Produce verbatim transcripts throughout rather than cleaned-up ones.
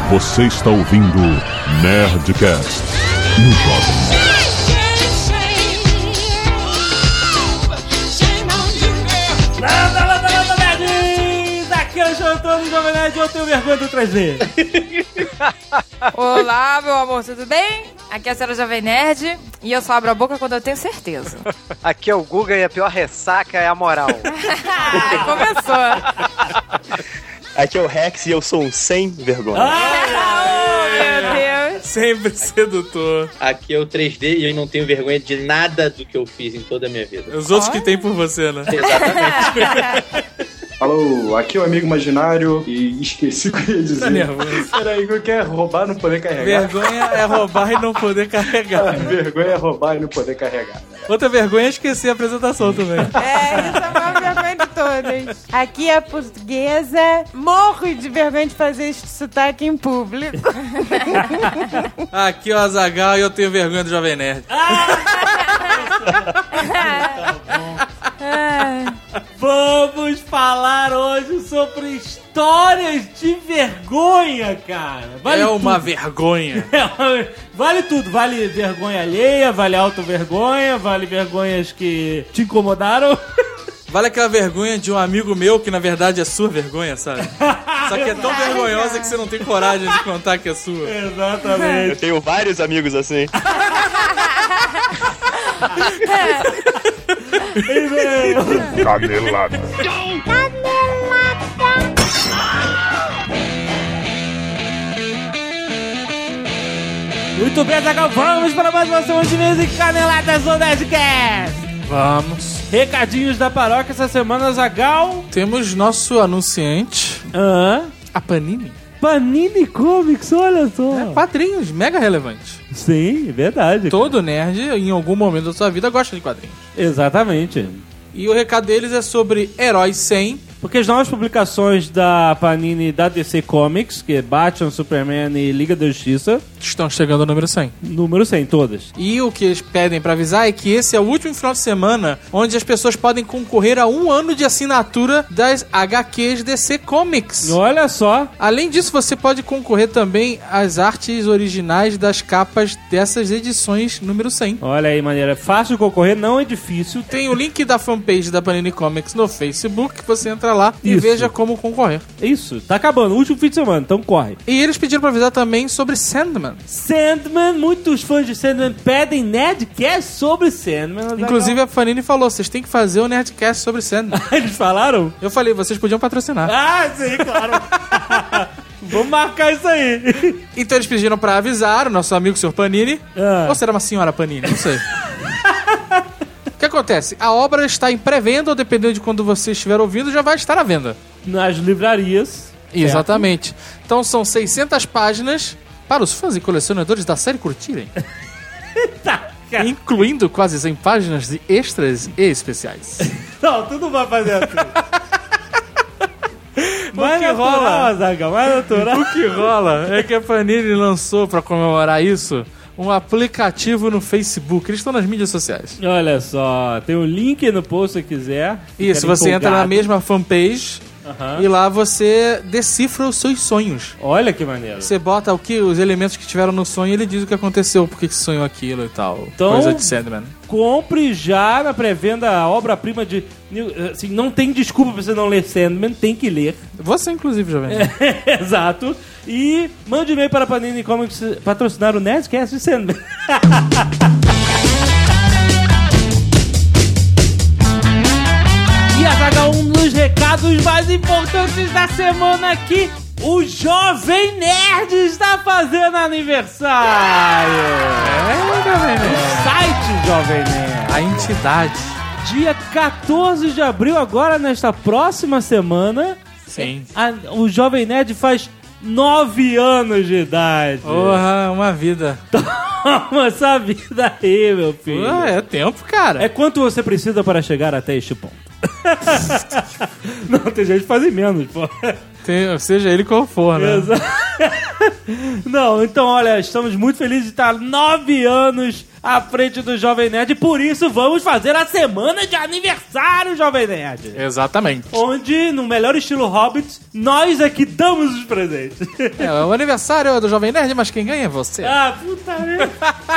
Você está ouvindo Nerdcast no Jovem Nerd. Landa, landa, landa, nerds! Aqui é o Jantão do Jovem Nerd e eu tenho vergonha do três D. Olá, meu amor, tudo bem? Aqui é a senhora Jovem Nerd e eu só abro a boca quando eu tenho certeza. Aqui é o Guga e a pior ressaca é a moral. Começou. Aqui é o Rex e eu sou um sem vergonha. Oh, meu Deus. Sempre sedutor. Aqui é o três D e eu não tenho vergonha de nada do que eu fiz em toda a minha vida. Os outros que tem por você, né? Exatamente. Alô, aqui é o amigo imaginário e esqueci o que eu ia dizer. Tá nervoso. Peraí, o que é roubar e não poder carregar? Vergonha é roubar e não poder carregar. Vergonha é roubar e não poder carregar. Outra vergonha é esquecer a apresentação também. É, isso é a maior vergonha de todas. Aqui é a portuguesa. Morro de vergonha de fazer esse sotaque em público. Aqui é o Azaghal e eu tenho vergonha do Jovem Nerd. Vamos falar hoje sobre histórias de vergonha, cara. Vale é uma tudo. vergonha. Vale tudo. Vale vergonha alheia, vale auto-vergonha, vale vergonhas que te incomodaram. Vale aquela vergonha de um amigo meu que na verdade é sua vergonha, sabe? Só que é tão vergonhosa que você não tem coragem de contar que é sua. Exatamente. Eu tenho vários amigos assim. Canelada. Muito bem, Azaghal, vamos para mais uma semana de mesa e caneladas do Nerdcast. Vamos. Recadinhos da paróquia essa semana, Azaghal. Temos nosso anunciante, Ah, a Panini. Panini Comics, olha só. É, quadrinhos, mega relevante. Sim, verdade. Todo nerd, em algum momento da sua vida, gosta de quadrinhos. Exatamente. E o recado deles é sobre Heróis cem. Porque as novas publicações da Panini da D C Comics, que é Batman, Superman e Liga da Justiça, Estão chegando ao número cem. número cem, todas. E o que eles pedem pra avisar é que esse é o último final de semana onde as pessoas podem concorrer a um ano de assinatura das H Qs D C Comics. Olha só. Além disso, você pode concorrer também às artes originais das capas dessas edições número cem. Olha aí, maneira. É fácil de concorrer, não é difícil. Tem o link da fanpage da Panini Comics no Facebook, você entra lá e Isso. veja como concorrer. Isso, tá acabando. Último fim de semana, então corre. E eles pediram pra avisar também sobre Sandman. Sandman, muitos fãs de Sandman pedem Nerdcast sobre Sandman. Inclusive a Panini falou, vocês têm que fazer o Nerdcast sobre Sandman. Eles falaram? Eu falei, vocês podiam patrocinar. Ah, sim, claro. Vamos marcar isso aí. Então eles pediram pra avisar o nosso amigo senhor Panini. Ah. Ou será uma senhora Panini? Não sei. O que acontece? A obra está em pré-venda, ou dependendo de quando você estiver ouvindo, já vai estar à venda. Nas livrarias. Exatamente. Então são seiscentas páginas para os fãs e colecionadores da série curtirem. Tá, cara. Incluindo quase cem páginas de extras e especiais. Não, tu não vai fazer assim. Mais que natural, rola? Azaghal, mais natural. O que rola é que a Panini lançou, para comemorar isso, um aplicativo no Facebook. Eles estão nas mídias sociais. Olha só, tem um link no post se quiser. Isso, Fica você entra na empolgado. mesma fanpage Aham. e lá você decifra os seus sonhos. Olha que maneiro. Você bota o que, os elementos que tiveram no sonho e ele diz o que aconteceu, por que que sonhou aquilo e tal. Então- Coisa de Sandman. Compre já na pré-venda a obra-prima de... Assim, não tem desculpa pra você não ler Sandman, tem que ler. Você, inclusive, jovem. Exato. E mande e-mail para a Panini Comics patrocinar o Nerdcast de Sandman. E Azaghal, um dos recados mais importantes da semana aqui. O Jovem Nerd está fazendo aniversário. É, Jovem Nerd. O site Jovem Nerd. A entidade. Dia quatorze de abril, agora nesta próxima semana, Sim. a- o Jovem Nerd faz nove anos de idade. Porra, uma vida. Toma essa vida aí, meu filho. Pô, é tempo, cara. É quanto você precisa para chegar até este ponto. Não, tem gente que faz em menos, pô. Tem- seja ele qual for, né? Exato. Não, então, olha, estamos muito felizes de estar nove anos à frente do Jovem Nerd e por isso vamos fazer a semana de aniversário, Jovem Nerd. Exatamente. Onde, no melhor estilo Hobbit, nós é que damos os presentes. É, o aniversário é do Jovem Nerd, mas quem ganha é você. Ah, puta merda.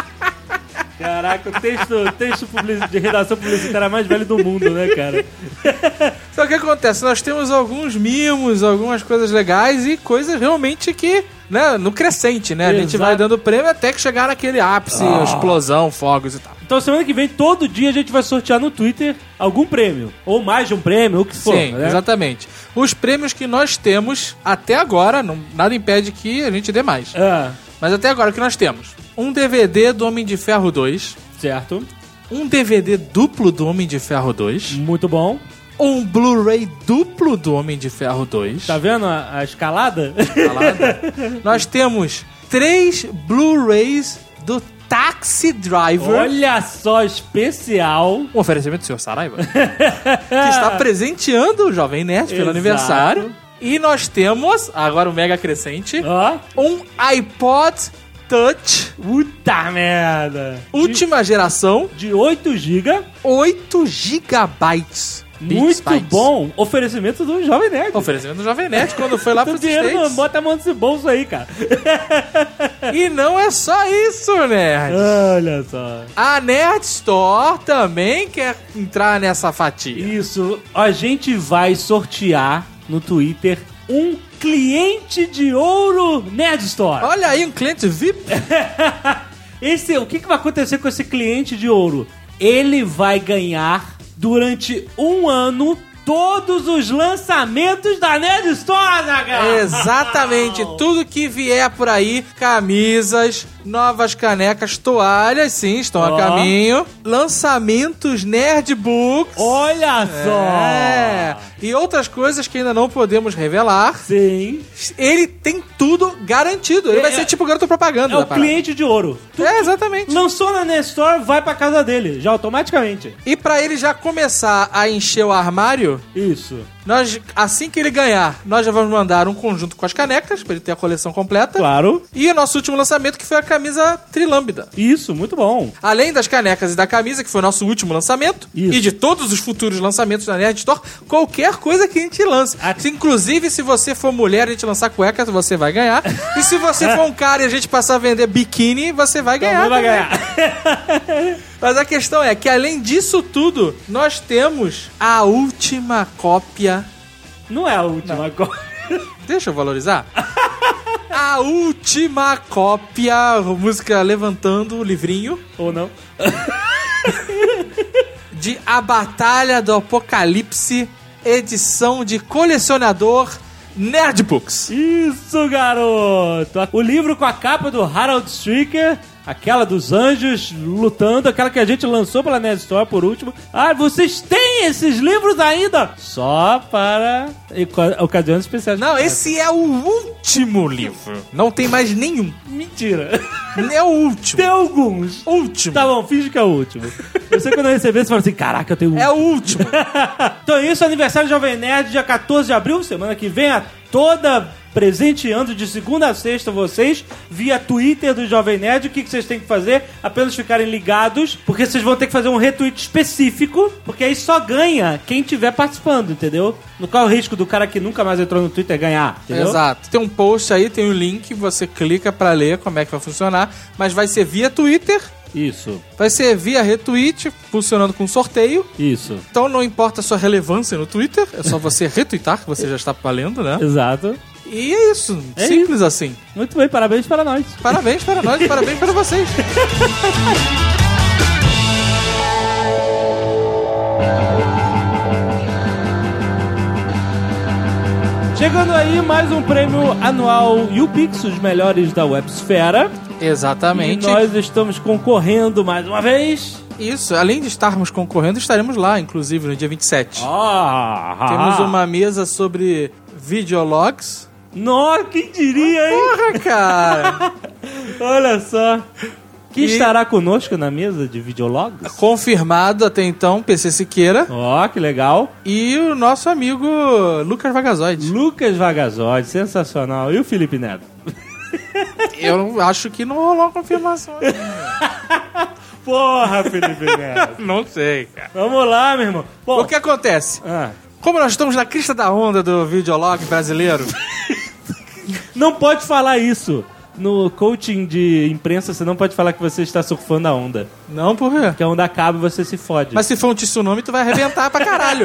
Caraca, o texto, texto publici- de redação publicitária mais velho do mundo, né, cara? Só que o que acontece? Nós temos alguns mimos, algumas coisas legais e coisas realmente que, né, no crescente, né? A gente Exato. vai dando prêmio até que chegar naquele ápice, Ah. explosão, fogos e tal. Então, semana que vem, todo dia a gente vai sortear no Twitter algum prêmio. Ou mais de um prêmio, ou o que for. Sim, né? exatamente. Os prêmios que nós temos até agora, não, nada impede que a gente dê mais. Ah, Mas até agora o que nós temos? Um D V D do Homem de Ferro dois, certo. um D V D duplo do Homem de Ferro dois, Muito bom. um Blu-ray duplo do Homem de Ferro dois. Tá vendo a, a escalada? Falada. Nós temos três Blu-rays do Taxi Driver. Olha só, especial. Um oferecimento do senhor Saraiva. Que está presenteando o Jovem Nerd pelo Exato. aniversário. E nós temos, agora o mega crescente, Ó. um iPod Touch, Puta merda. última geração, De oito gigas. oito gigabytes. Muito bytes. bom. Oferecimento do Jovem Nerd. Oferecimento do Jovem Nerd quando foi lá Tô pros dinheiro, States. bota a mão nesse bolso aí, cara. E não é só isso, Nerd. Olha só. A Nerd Store também quer entrar nessa fatia. Isso, a gente vai sortear no Twitter um cliente de ouro Nerd Store. Olha aí, um cliente V I P. Esse, o que, que vai acontecer com esse cliente de ouro? Ele vai ganhar durante um ano todos os lançamentos da Nerd Store, Zagal! Exatamente, tudo que vier por aí, camisas, novas canecas, toalhas, sim, estão Ó. a caminho, lançamentos Nerdbooks, Olha só! é, e outras coisas que ainda não podemos revelar. Sim. Ele tem tudo garantido, ele É, vai ser tipo garoto propaganda É da o parada. cliente de ouro. Tu É, exatamente. lançou na Nerd Store, vai pra casa dele, já automaticamente. E pra ele já começar a encher o armário, Isso. nós, assim que ele ganhar, nós já vamos mandar um conjunto com as canecas, pra ele ter a coleção completa. Claro. E o nosso último lançamento, que foi a camisa trilâmbida. Isso, muito bom. Além das canecas e da camisa, que foi o nosso último lançamento, Isso. e de todos os futuros lançamentos da Nerd Store, qualquer coisa que a gente lance. Ah. Se, inclusive, se você for mulher e a gente lançar cueca, você vai ganhar. E se você for um cara e a gente passar a vender biquíni, você vai ganhar. Também vai também. ganhar. Mas a questão é que, além disso tudo, nós temos a última cópia. Não é a última coisa. Deixa eu valorizar. A última cópia, música levantando o livrinho, Ou não? de A Batalha do Apocalipse, edição de colecionador Nerdbooks. Isso, garoto! O livro com a capa do Harold Stricker, aquela dos anjos lutando, aquela que a gente lançou pela Nerd Store por último. Ah, vocês têm esses livros ainda? Só para eco- ocasiões especiais. Não, esse é o último livro. Não tem mais nenhum. Mentira. É o último. Tem alguns. Último. Tá bom, finge que é o último. Eu sei quando eu receber, você fala assim, caraca, eu tenho um. É o último. Então é isso, aniversário do Jovem Nerd, dia quatorze de abril, semana que vem, a toda presenteando de segunda a sexta vocês, via Twitter do Jovem Nerd. O que, que vocês têm que fazer? Apenas ficarem ligados, porque vocês vão ter que fazer um retweet específico, porque aí só ganha quem estiver participando, entendeu? No qual é o risco do cara que nunca mais entrou no Twitter ganhar, entendeu? Exato. Tem um post aí, tem um link, você clica pra ler como é que vai funcionar, mas vai ser via Twitter, Isso, vai ser via retweet, funcionando com sorteio. isso. Então não importa a sua relevância no Twitter, é só você retweetar, que você já está valendo, né? Exato. E é isso, É simples assim. Muito bem, parabéns para nós. Parabéns para nós, parabéns para vocês. Chegando aí, mais um prêmio anual YouPix, os melhores da Websfera. Exatamente. E nós estamos concorrendo mais uma vez. Isso, além de estarmos concorrendo, estaremos lá, inclusive, no dia vinte e sete. Ah, Temos uma mesa sobre videologs. Nossa, quem diria, hein? Porra, cara! Olha só. Que E- estará conosco na mesa de videologs. Confirmado até então, P C Siqueira Ó, que legal. e o nosso amigo Lucas Vagazoide. Lucas Vagazoide, sensacional. E o Felipe Neto? Eu não- acho que não rolou a confirmação. Porra, Felipe Neto. Não sei, cara. Vamos lá, meu irmão. Bom, O que acontece? ah, Como nós estamos na crista da onda do videolog brasileiro, não pode falar isso. No coaching de imprensa, você não pode falar que você está surfando a onda. não por quê? Porque a onda acaba e você se fode. Mas se for um tsunami, tu vai arrebentar pra caralho.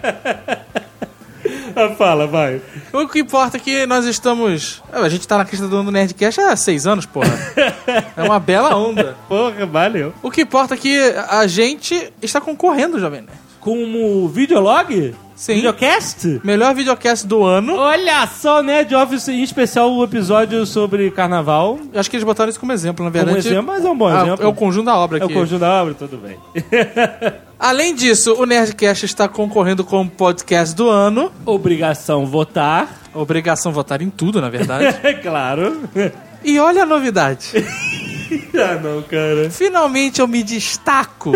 Ah, fala, vai. O que importa é que nós estamos... A gente tá na crista do onda do Nerdcast há seis anos, porra. É uma bela onda. Porra, valeu. O que importa é que a gente está concorrendo, Jovem Nerd. Como videolog? Sim. Videocast? Melhor videocast do ano. Olha só, Nerd Office, em especial o episódio sobre carnaval. Eu acho que eles botaram isso como exemplo, na Como verdade. exemplo, mas é um bom Ah, exemplo. é o conjunto da obra É o aqui. conjunto da obra, tudo bem. Além disso, o Nerdcast está concorrendo como podcast do ano. Obrigação votar. Obrigação votar em tudo, na verdade. É claro. E olha a novidade. Ah, não, cara. Finalmente eu me destaco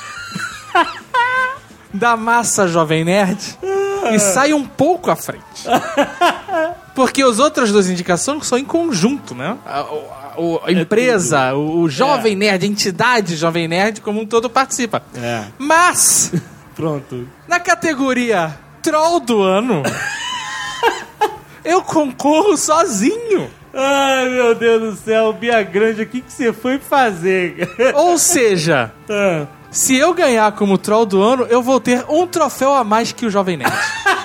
da massa Jovem Nerd e saio um pouco à frente. Porque as outras duas indicações são em conjunto, né? A, a- a- a empresa, o, o Jovem Nerd, a entidade Jovem Nerd como um todo participa. É. Mas, Pronto. na categoria Troll do Ano, eu concorro sozinho. Ai, meu Deus do céu, Bia Grande, o que, que você foi fazer? Ou seja, Ah, se eu ganhar como Troll do Ano, eu vou ter um troféu a mais que o Jovem Nerd.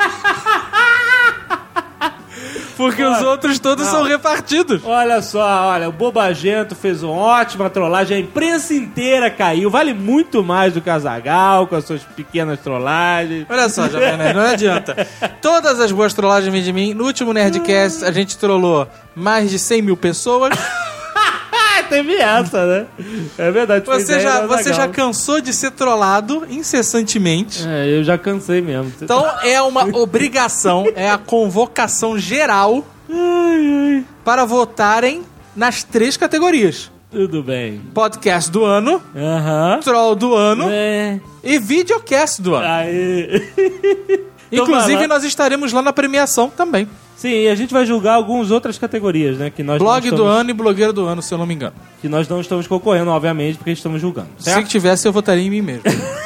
Porque os outros todos são repartidos. olha só, olha, o Bobagento fez uma ótima trollagem, a imprensa inteira caiu, vale muito mais do que a Azaghal com as suas pequenas trollagens. Olha só, Jovem Nerd, não adianta. Todas as boas trollagens vêm de mim. No último Nerdcast, a gente trollou mais de cem mil pessoas. Ah, teve essa, né? É verdade. foi Você ideia já, da você já Azaghal. cansou de ser trollado incessantemente. É, eu já cansei mesmo. Então é uma obrigação, é a convocação geral para votarem nas três categorias: Tudo bem. podcast do ano, Aham. troll do ano É. e videocast do ano. Aí. Então vai Inclusive, lá. nós estaremos lá na premiação também. Sim, e a gente vai julgar algumas outras categorias, né? Que nós não Blog do estamos- ano e blogueiro do ano, se eu não me engano. Que nós não estamos concorrendo, obviamente, porque estamos julgando. Se Certo? tivesse, eu votaria em mim mesmo.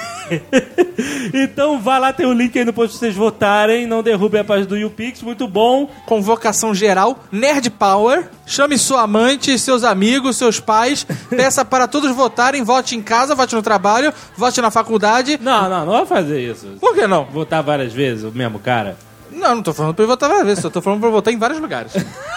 Então vai lá, tem o link aí no post pra vocês votarem. Não derrubem a página do YouPix, muito bom. Convocação geral, Nerd Power. Chame sua amante, seus amigos, seus pais. Peça para todos votarem. Vote em casa, vote no trabalho, vote na faculdade. Não, não, não vai fazer isso. Por que não? Votar várias vezes o mesmo cara. Não, não tô falando pra eu votar várias vezes, só tô falando pra eu votar em vários lugares.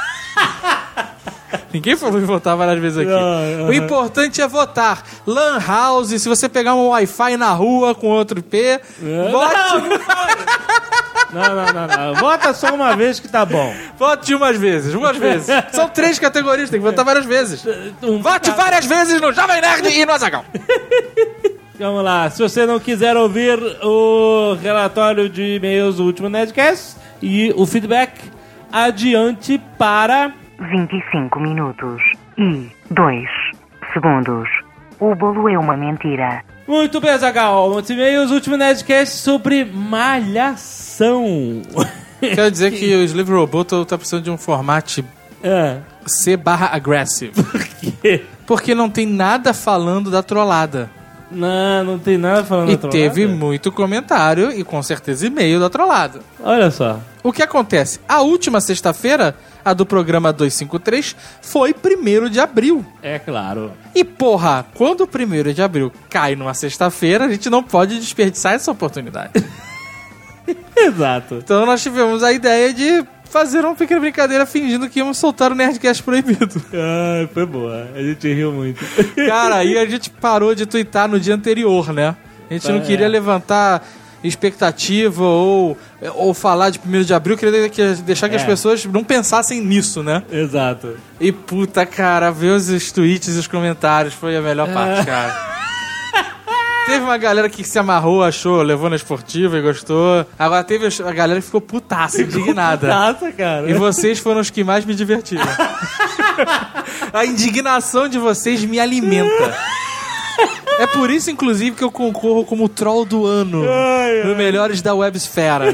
Ninguém falou em votar várias vezes aqui. Não, O importante é votar. Lan House, se você pegar um Wi-Fi na rua com outro I P, vote, Não, não, não, não. Vota só uma vez que tá bom. vote umas vezes, umas vezes. São três categorias, tem que votar várias vezes. Um- Vote várias vezes no Jovem Nerd e no Azaghal. Vamos lá. Se você não quiser ouvir o relatório de e-mails do último Nerdcast e o feedback, adiante para... vinte e cinco minutos e dois segundos. O bolo é uma mentira. Muito bem, Azaghal. Muitos e-mails, último Nerdcast sobre malhação. Quero dizer que o Slave Roboto tá precisando de um formato É. C barra aggressive. Porque não tem nada falando da trollada. Não, não tem nada falando E da trollada. teve muito comentário e com certeza e-mail da trollada. Olha só. O que acontece? A última sexta-feira, a do programa duzentos e cinquenta e três, foi primeiro de abril. É claro. E porra, quando o primeiro de abril cai numa sexta-feira, a gente não pode desperdiçar essa oportunidade. Exato. Então nós tivemos a ideia de fazer uma pequena brincadeira fingindo que íamos soltar o Nerdcast proibido. Ah, foi boa. A gente riu muito. Cara, aí a gente parou de twittar no dia anterior, né? A gente não É. queria levantar expectativa ou, ou falar de primeiro de abril, queria que- deixar que É. as pessoas não pensassem nisso, né? Exato. E puta, cara, ver os, os tweets e os comentários foi a melhor É. parte, cara. Teve uma galera que se amarrou, achou, levou na esportiva e gostou. Agora teve a galera que ficou putaça, indignada. Nossa, cara. E vocês foram os que mais me divertiram. A indignação de vocês me alimenta. É por isso, inclusive, que eu concorro como troll do ano ai, no ai. Melhores da Websfera.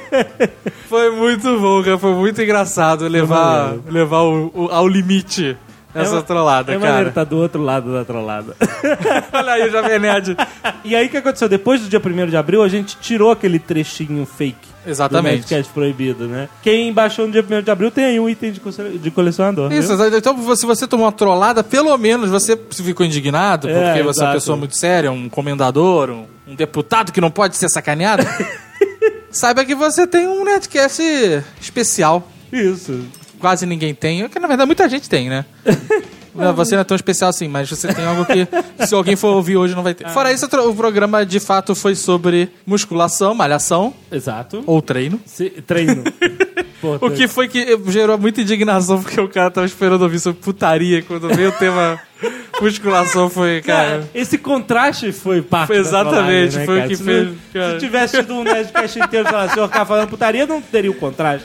Foi muito bom, cara. Foi muito engraçado levar, levar o, o, ao limite essa é, trollada, é cara. É maneiro, tá do outro lado da trollada. Olha aí o Jovem Nerd. E aí, o que aconteceu? Depois do dia primeiro de abril, a gente tirou aquele trechinho fake. Exatamente. Do Nerdcast proibido, né? Quem baixou no dia primeiro de abril tem aí um item de, de colecionador. Isso, viu? Então se você tomou uma trollada, pelo menos você ficou indignado, porque é, você é uma pessoa muito séria, um comendador, um, um deputado que não pode ser sacaneado. Saiba que você tem um Nerdcast especial. Isso. Quase ninguém tem, que na verdade muita gente tem, né? Você não é tão especial assim, mas você tem algo que, se alguém for ouvir hoje, não vai ter. Fora isso, o programa de fato foi sobre musculação, malhação. Exato. Ou treino. Se, treino. Pô, o que foi que gerou muita indignação, porque o cara tava esperando ouvir sobre putaria. Quando veio o tema musculação, foi, cara... cara esse contraste foi parte foi exatamente, da trollagem, né, foi cara? o que se fez... Não, se tivesse tido um Nerdcast inteiro e falasse, o cara falando putaria, não teria o contraste.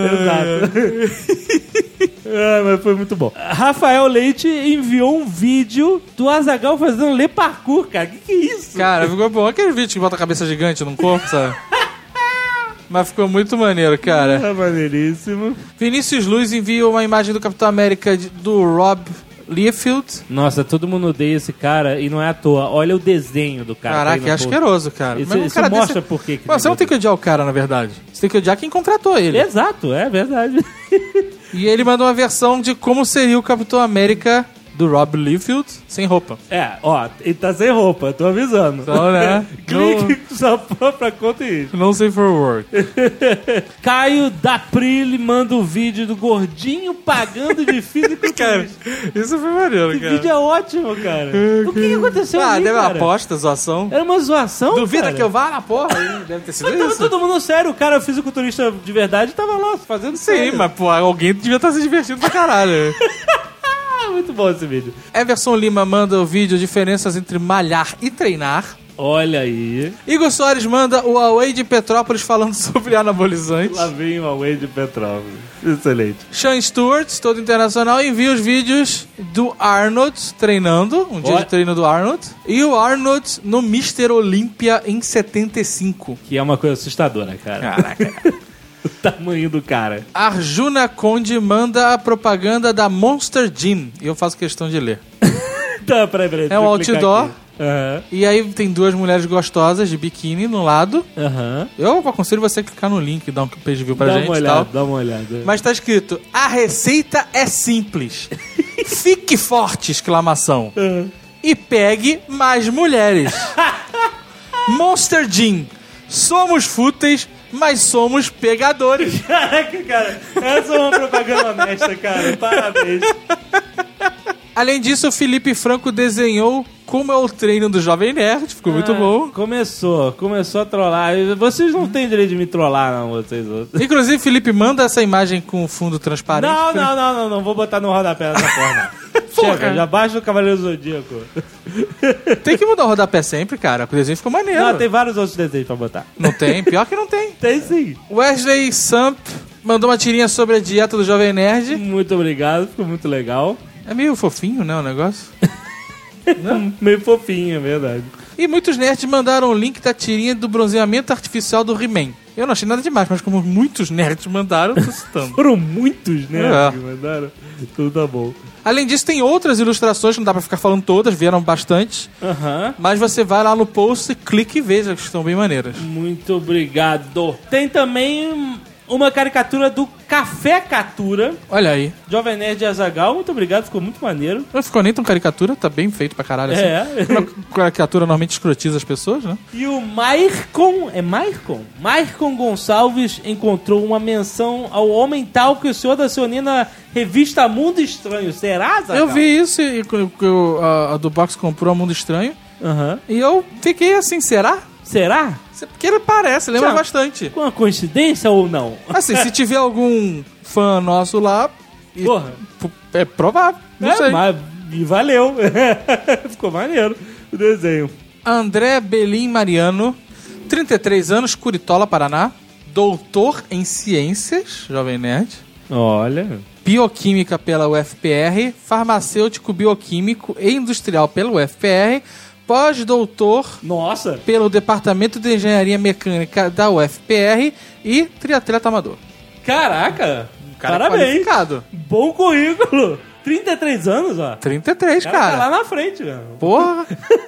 Exato. Ah, mas foi muito bom. Rafael Leite enviou um vídeo do Azaghal fazendo ler parkour, cara. Que que é isso? Cara, ficou bom. Aquele vídeo que bota a cabeça gigante num corpo, sabe? Mas ficou muito maneiro, cara. É maneiríssimo. Vinícius Luz envia uma imagem do Capitão América de, do Rob Liefeld. Nossa, todo mundo odeia esse cara e não é à toa. Olha o desenho do cara. Caraca, que é asqueroso, cara. Esse, isso cara mostra desse... por quê. Que Mas você não tem que odiar o cara, na verdade. Você tem que odiar quem contratou ele. Exato, é verdade. E ele mandou uma versão de como seria o Capitão América do Rob Liefeld sem roupa. É, ó, ele tá sem roupa, tô avisando. Então, né? Clique no sua própria conta e isso. Não safe for work. Caio Daprile manda o um vídeo do gordinho pagando de físico. Cara, isso foi maneiro, Esse cara. vídeo é ótimo, cara. O que, que aconteceu ah, ali, deve cara? uma aposta, zoação. Era uma zoação, Duvida cara. que eu vá na porra aí? Deve ter sido mas isso. tava todo mundo sério. O cara fisiculturista de verdade tava lá fazendo Sim, sério. mas pô, alguém devia estar se divertindo pra caralho. Muito bom esse vídeo. Everson Lima manda o vídeo Diferenças entre malhar e treinar. Olha aí. Igor Soares manda o Away de Petrópolis falando sobre anabolizantes. Lá vem o Away de Petrópolis. Excelente. Sean Stewart, todo internacional, envia os vídeos do Arnold treinando. Um dia Olha. de treino do Arnold. E o Arnold no mister Olímpia em setenta e cinco. Que é uma coisa assustadora, cara. Caraca. O tamanho do cara. Arjuna Conde manda a propaganda da Monster Gym. E eu faço questão de ler. Tá, peraí, peraí. É um outdoor. Uhum. E aí tem duas mulheres gostosas de biquíni no lado. Uhum. Eu aconselho você a clicar no link e dar um page view pra dá gente. Uma olhada, tal. Dá uma olhada. Mas tá escrito: a receita é simples. Fique forte! Exclamação. Uhum. E pegue mais mulheres. Monster Gym. Somos fúteis, mas somos pegadores. Caraca, cara. Essa é uma propaganda honesta, cara. Parabéns. Além disso, o Felipe Franco desenhou como é o treino do Jovem Nerd. Ficou ah, muito bom. Começou. Começou a trollar. Vocês não têm direito de me trollar, não, vocês outros. Inclusive, Felipe, manda essa imagem com fundo transparente. Não, não, não, não. Não vou botar no rodapé dessa forma. Chega, já baixa o Cavaleiro Zodíaco. Tem que mudar o rodapé sempre, cara. O desenho ficou maneiro. Não, tem vários outros desenhos pra botar. Não tem? Pior que não tem. Tem sim. Wesley Samp mandou uma tirinha sobre a dieta do Jovem Nerd. Muito obrigado, ficou muito legal. É meio fofinho, né, o negócio? Meio fofinho, é verdade. E muitos nerds mandaram o link da tirinha do bronzeamento artificial do He-Man. Eu não achei nada demais, mas como muitos nerds mandaram, tô citando. Foram muitos nerds é. que mandaram. Tudo tá bom. Além disso, tem outras ilustrações, que não dá pra ficar falando todas, vieram bastante. Uhum. Mas você vai lá no post, clique e veja, que estão bem maneiras. Muito obrigado. Tem também uma caricatura do Café Catura. Olha aí. Jovem Nerd e Azaghal, muito obrigado, ficou muito maneiro. Não ficou nem tão caricatura, tá bem feito pra caralho. Assim. É. Uma caricatura normalmente escrotiza as pessoas, né? E o Maicon, é Maicon? Maicon Gonçalves encontrou uma menção ao homem tal que o senhor da Sionina revista Mundo Estranho. Será, Azaghal? Eu vi isso e eu, a, a do Box comprou a Mundo Estranho. Uhum. E eu fiquei assim, será? Será? Porque ele parece, lembra Tchau. bastante. Com uma coincidência ou não? Assim, se tiver algum fã nosso lá... Porra. É provável, não é, sei. Mas, e valeu. Ficou maneiro o desenho. André Belim Mariano, trinta e três anos, Curitola, Paraná. Doutor em Ciências, Jovem Nerd. Olha. Bioquímica pela U F P R, farmacêutico, bioquímico e industrial pela U F P R, pós-doutor Nossa. pelo Departamento de Engenharia Mecânica da U F P R e triatleta amador. Caraca. Cara Parabéns. qualificado. Bom currículo. trinta e três anos, ó. trinta e três, O cara cara. tá lá na frente, velho. Porra.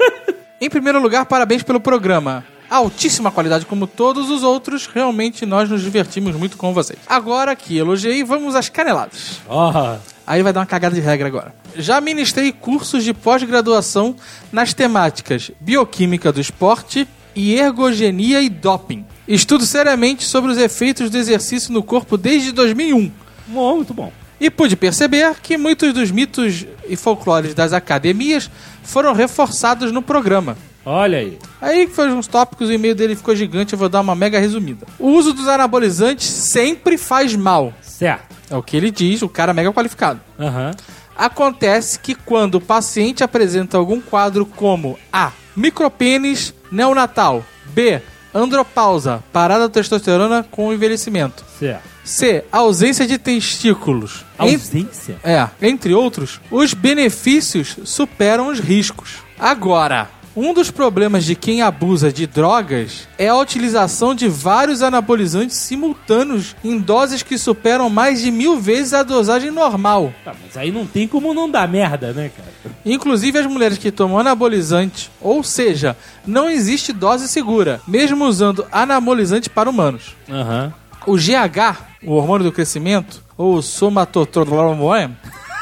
Em primeiro lugar, parabéns pelo programa. Altíssima qualidade como todos os outros. Realmente nós nos divertimos muito com vocês. Agora que elogiei, vamos às caneladas. Ó. Aí vai dar uma cagada de regra agora. Já ministrei cursos de pós-graduação nas temáticas Bioquímica do Esporte e Ergogenia e Doping. Estudo seriamente sobre os efeitos do exercício no corpo desde dois mil e um. Bom, muito bom. E pude perceber que muitos dos mitos e folclores das academias foram reforçados no programa. Olha aí. Aí foi uns tópicos, o e-mail dele ficou gigante, eu vou dar uma mega resumida. O uso dos anabolizantes sempre faz mal. Certo. É o que ele diz, o cara mega qualificado. Aham. Acontece que quando o paciente apresenta algum quadro como A. Micropênis neonatal, B. Andropausa, parada da testosterona com envelhecimento, Certo. C. Ausência de testículos. Ausência? En- É, entre outros, os benefícios superam os riscos. Agora, um dos problemas de quem abusa de drogas é a utilização de vários anabolizantes simultâneos em doses que superam mais de mil vezes a dosagem normal. Tá, mas aí não tem como não dar merda, né, cara? Inclusive as mulheres que tomam anabolizante, ou seja, não existe dose segura, mesmo usando anabolizante para humanos. Aham. O G H, o hormônio do crescimento, ou somatotropin,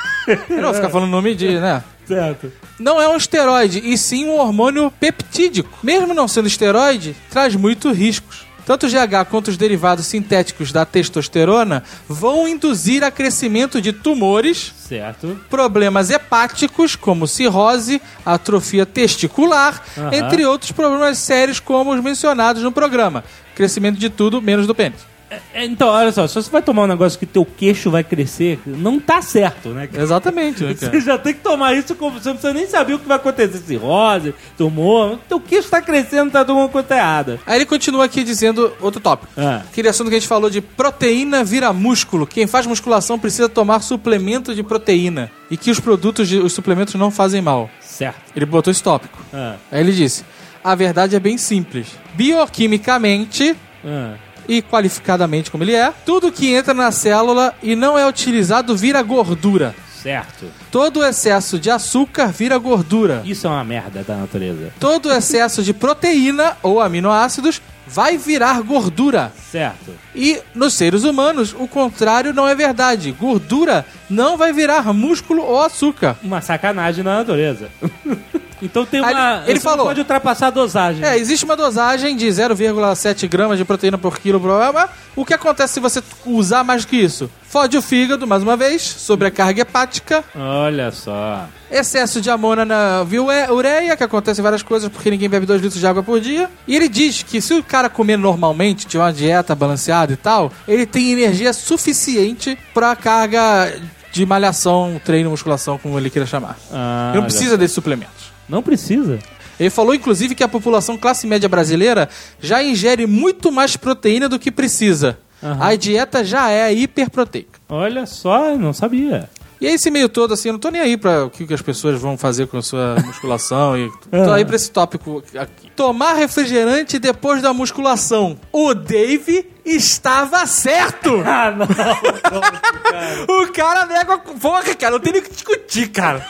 eu não vou ficar falando o nome de, né? Certo. Não é um esteroide, e sim um hormônio peptídico. Mesmo não sendo esteroide, traz muitos riscos. Tanto o G H quanto os derivados sintéticos da testosterona vão induzir a crescimento de tumores, Certo. problemas hepáticos, como cirrose, atrofia testicular, Aham. entre outros problemas sérios como os mencionados no programa. Crescimento de tudo, menos do pênis. É, então, olha só, se você vai tomar um negócio que teu queixo vai crescer, não tá certo, né, cara? Exatamente, né, cara? Você já tem que tomar isso como você não precisa nem saber o que vai acontecer. Cirrose, tumor, teu queixo tá crescendo, tá tomando coisa errada. Aí ele continua aqui dizendo outro tópico. Ah. Aquele assunto que a gente falou de proteína vira músculo. Quem faz musculação precisa tomar suplemento de proteína. E que os produtos, de, os suplementos não fazem mal. Certo. Ele botou esse tópico. Ah. Aí ele disse, a verdade é bem simples. Bioquimicamente... Ah. e qualificadamente como ele é, tudo que entra na célula e não é utilizado vira gordura. Certo. Todo excesso de açúcar vira gordura. Isso é uma merda da natureza. Todo excesso de proteína ou aminoácidos vai virar gordura. Certo. E nos seres humanos, o contrário não é verdade. Gordura não vai virar músculo ou açúcar. Uma sacanagem na natureza. Então tem Aí uma... ele você falou- não pode ultrapassar a dosagem. É, existe uma dosagem de zero vírgula sete gramas de proteína por quilo. Blá, blá, blá. O que acontece se você usar mais do que isso? Fode o fígado, mais uma vez, sobrecarga hepática, Olha só. excesso de amônia na via ureia, que acontece em várias coisas porque ninguém bebe dois litros de água por dia. E ele diz que se o cara comer normalmente, tiver uma dieta balanceada e tal, ele tem energia suficiente pra carga de malhação, treino, musculação, como ele queira chamar. Ah, Ele não olha precisa só. desses suplementos. Não precisa. Ele falou, inclusive, que a população classe média brasileira já ingere muito mais proteína do que precisa. Aham. A dieta já é hiperproteica. Olha só, não sabia. E aí, esse meio todo, assim, eu não tô nem aí pra o que que as pessoas vão fazer com a sua musculação. E tô Aham. aí pra esse tópico aqui. Tomar refrigerante depois da musculação. O Dave estava certo! Ah, não. cara. O cara nega... Porra, cara, não tem nem o que discutir, cara.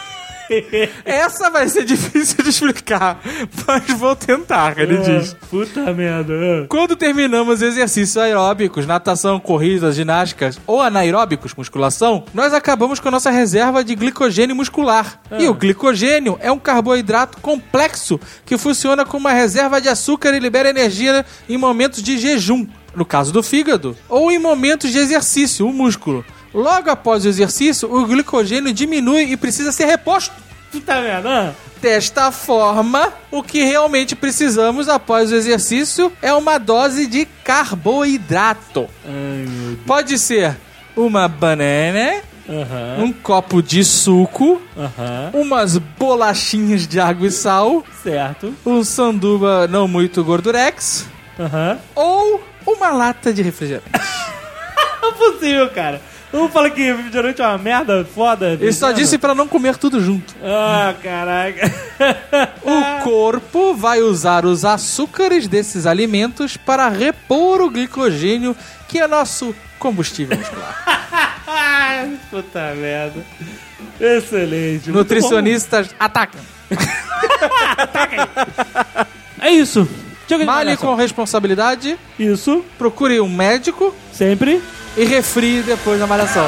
Essa vai ser difícil de explicar, mas vou tentar, ele diz. Puta merda. Quando terminamos exercícios aeróbicos, natação, corridas, ginásticas ou anaeróbicos, musculação, nós acabamos com a nossa reserva de glicogênio muscular. Ah. E o glicogênio é um carboidrato complexo que funciona como uma reserva de açúcar e libera energia em momentos de jejum, no caso do fígado, ou em momentos de exercício, o músculo. Logo após o exercício, o glicogênio diminui e precisa ser reposto. Puta merda. Desta forma, o que realmente precisamos após o exercício é uma dose de carboidrato. Ai, meu Deus. Pode ser uma banana, Aham. um copo de suco, Aham. umas bolachinhas de água e sal, Certo. um sanduba não muito gordurex Aham. ou uma lata de refrigerante. Não é possível, cara. Um fala que refrigerante é uma merda foda. Ele só disse pra não comer tudo junto. Ah, caraca. O corpo vai usar os açúcares desses alimentos para repor o glicogênio, que é nosso combustível muscular. Puta merda. Excelente. Nutricionistas atacam. É isso. Malhe com responsabilidade. Isso. Procure um médico. Sempre. E refrie depois da malhação.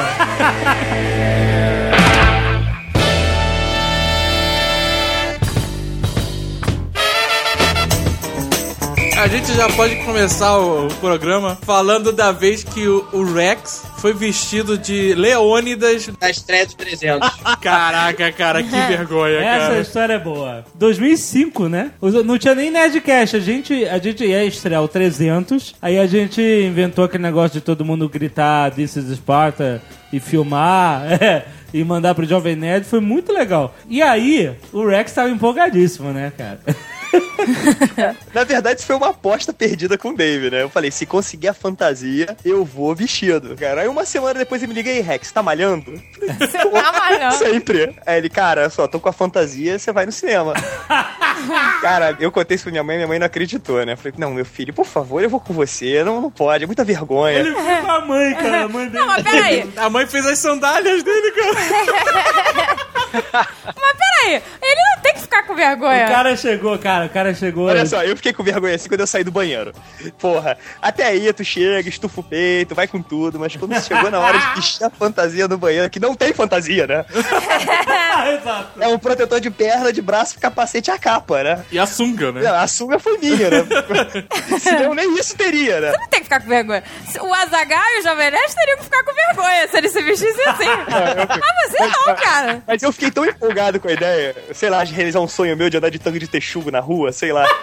A gente já pode começar o programa falando da vez que o, o Rex foi vestido de Leônidas da estreia dos trezentos. Caraca, cara, que vergonha, cara. Essa história é boa. dois mil e cinco, né? Não tinha nem Nerdcast. A gente, a gente ia estrear o trezentos, aí a gente inventou aquele negócio de todo mundo gritar This is Sparta e filmar, é, e mandar pro Jovem Nerd. Foi muito legal. E aí, o Rex tava empolgadíssimo, né, cara? Na verdade, isso foi uma aposta perdida com o Dave, né? Eu falei, se conseguir a fantasia, eu vou vestido, cara. Aí uma semana depois eu me liguei, Rex, tá malhando? Você tá malhando? Sempre. Aí ele, cara, só tô com a fantasia, você vai no cinema. Cara, eu contei isso pra minha mãe, minha mãe não acreditou, né? Eu falei, não, meu filho, por favor, eu vou com você. Não, não pode, é muita vergonha. Ele foi com a mãe, cara. A mãe dele. Não, mas peraí. A mãe fez as sandálias dele, cara. Mas peraí, ele não tem que ficar com vergonha. O cara chegou, cara, o cara chegou. Olha só, eu fiquei com vergonha assim quando eu saí do banheiro. Porra, até aí tu chega, estufa o peito, vai com tudo, mas quando chegou na hora de vestir a fantasia no banheiro, que não tem fantasia, né? Exato. É um protetor de perna, de braço, capacete e a capa, né? E a sunga, né? A sunga foi minha, né? Senão nem isso teria, né? Você não tem que ficar com vergonha. O Azaghal e o Jovem Nerd teriam que ficar com vergonha se eles se vestissem assim. Mas você não, cara. Mas eu fiquei tão empolgado com a ideia, sei lá, de realizar um sonho meu de andar de tanque de texugo na rua, sei lá.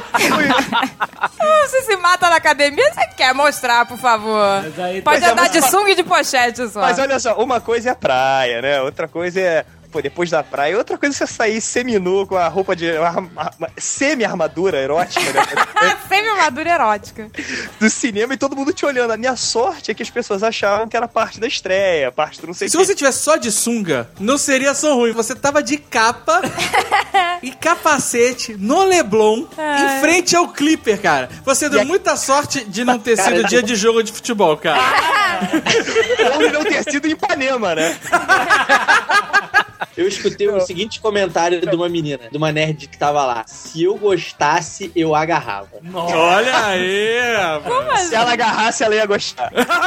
Você se mata na academia, você quer mostrar, por favor. aí- Pode Mas é andar muito de fa- sunga e de pochete só. Mas olha só, uma coisa é a praia, né? Outra coisa é, pô, depois da praia. Outra coisa é você sair seminu com a roupa de... uma- uma- uma semi-armadura erótica, né? Semi-armadura erótica. Do cinema e todo mundo te olhando. A minha sorte é que as pessoas achavam que era parte da estreia, parte do não sei o Se quê. você tivesse só de sunga, não seria tão ruim. Você tava de capa e capacete no Leblon, em frente ao Clipper, cara. Você deu E a- muita sorte de não ter sido dia de jogo de futebol, cara. Ou não ter sido em Ipanema, né? Eu escutei o seguinte comentário de uma menina, de uma nerd que tava lá. Se eu gostasse, eu agarrava. Olha aí, rapaz. Se ela agarrasse, ela ia gostar.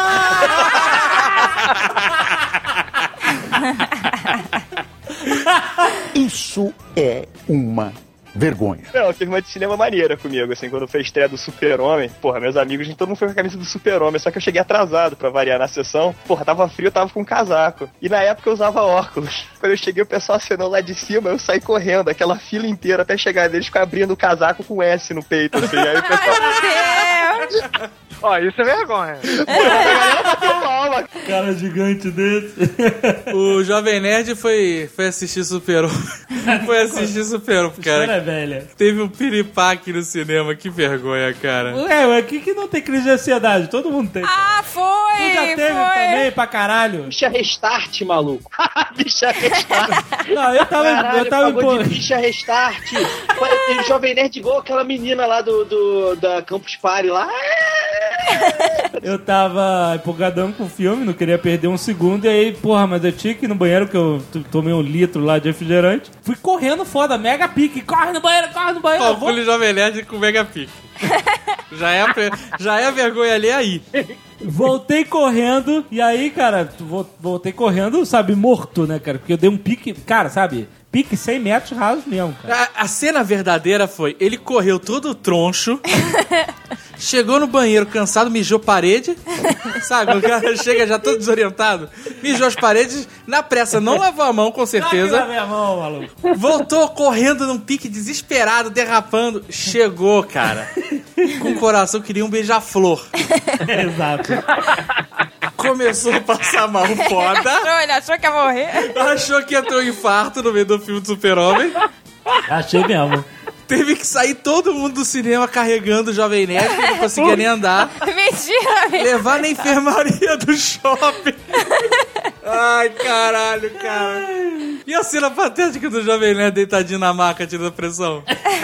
Isso é uma vergonha. Não, teve uma de cinema maneira comigo, assim, quando foi a estreia do Super-Homem. Porra, meus amigos, todo mundo foi com a camisa do Super-Homem, só que eu cheguei atrasado pra variar na sessão. Porra, tava frio, eu tava com um casaco. E na época eu usava óculos. Quando eu cheguei, o pessoal acenou lá de cima, eu saí correndo, aquela fila inteira até chegar neles, ficou abrindo o casaco com S no peito, assim. Aí o pessoal... Ai, meu Deus. Ó, isso é vergonha. Cara gigante desse. O Jovem Nerd foi, foi assistir Super-Homem. Foi assistir Super-Homem, História cara. velha. Teve um piripaque no cinema, que vergonha, cara. Ué, ué, que que não tem crise de ansiedade? Todo mundo tem. Ah, foi! Tu já teve foi. também, pra caralho? Bicha restart, maluco. Bicha restart. Não, eu tava, Caralho, eu tava pagou empol- de bicha restart. Foi Jovem Nerd igual aquela menina lá do, do da Campus Party lá. Eu tava empolgadão com o filme, não queria perder um segundo. E aí, porra, mas eu tinha que ir no banheiro, que eu t- tomei um litro lá de refrigerante. Fui correndo foda, mega pique. Corre no banheiro, corre no banheiro. eu vou- Calcule Jovem Nerd com Mega Pique. Já é, a, pre- já é a vergonha ali aí. Voltei correndo. E aí, cara, vo- voltei correndo, sabe, morto, né, cara? Porque eu dei um pique, cara, sabe? Pique cem metros rasos mesmo, cara. A, a cena verdadeira foi, ele correu todo troncho, chegou no banheiro cansado, mijou parede, sabe? O cara chega já todo desorientado, mijou as paredes, na pressa não lavou a mão, com certeza. Na minha mão, maluco. Voltou correndo num pique desesperado, derrapando. Chegou, cara. Com o coração, queria um beija-flor. Exato. Começou a passar mal foda. Achou, ele achou que ia morrer. Achou que ia ter um infarto no meio do filme do Super-Homem. Achei mesmo. Teve que sair todo mundo do cinema carregando o Jovem Nerd, que não conseguia nem andar. Mentira, mentira. Levar na enfermaria do shopping. Ai, caralho, cara. E a cena patética do Jovem Nerd deitadinho na maca, tirando pressão?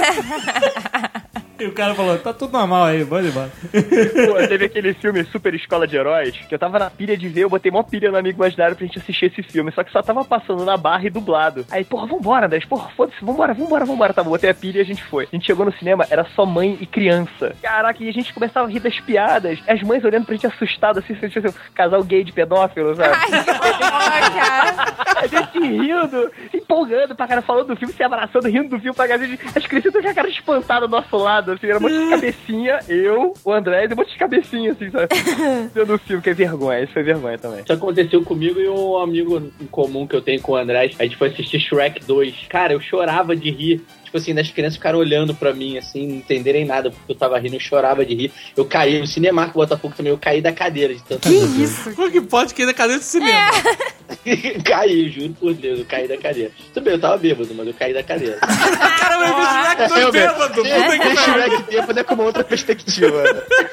E o cara falou, tá tudo normal aí, pode ir embora. Pô, teve aquele filme Super Escola de Heróis, que eu tava na pilha de ver, eu botei mó pilha no Amigo Imaginário pra gente assistir esse filme, só que só tava passando na barra e dublado. Aí, porra, vambora, Andrés, porra, foda-se, vambora, vambora, vambora. Tá bom, botei a pilha e a gente foi. A gente chegou no cinema, era só mãe e criança. Caraca, e a gente começava a rir das piadas, as mães olhando pra gente assustada, assim, se fosse um casal gay de pedófilo, sabe? Ai, que horror, cara. A gente rindo, empolgando pra cara, falando do filme, se abraçando, rindo do filme pra cara. As crianças com a cara espantada do nosso lado, assim, era um monte de cabecinha, eu, o André, e um monte de cabecinha, assim, sabe? Vendo o filme, que é vergonha, isso foi vergonha também. Isso aconteceu comigo e um amigo em comum que eu tenho com o André, a gente foi assistir Shrek dois. Cara, eu chorava de rir. Tipo assim, das crianças ficaram olhando pra mim, assim, não entenderem nada, porque eu tava rindo, eu chorava de rir. Eu caí no Cinemark Botafogo também, eu caí da cadeira de tanto. Que isso? Como que pode cair da cadeira do cinema? É. Caí, juro por Deus, eu caí da cadeira. Tudo bem, eu tava bêbado, mas eu caí da cadeira. Cara, eu vi Shrek dois bêbado. Puta que Shrek bêbado é com uma outra perspectiva.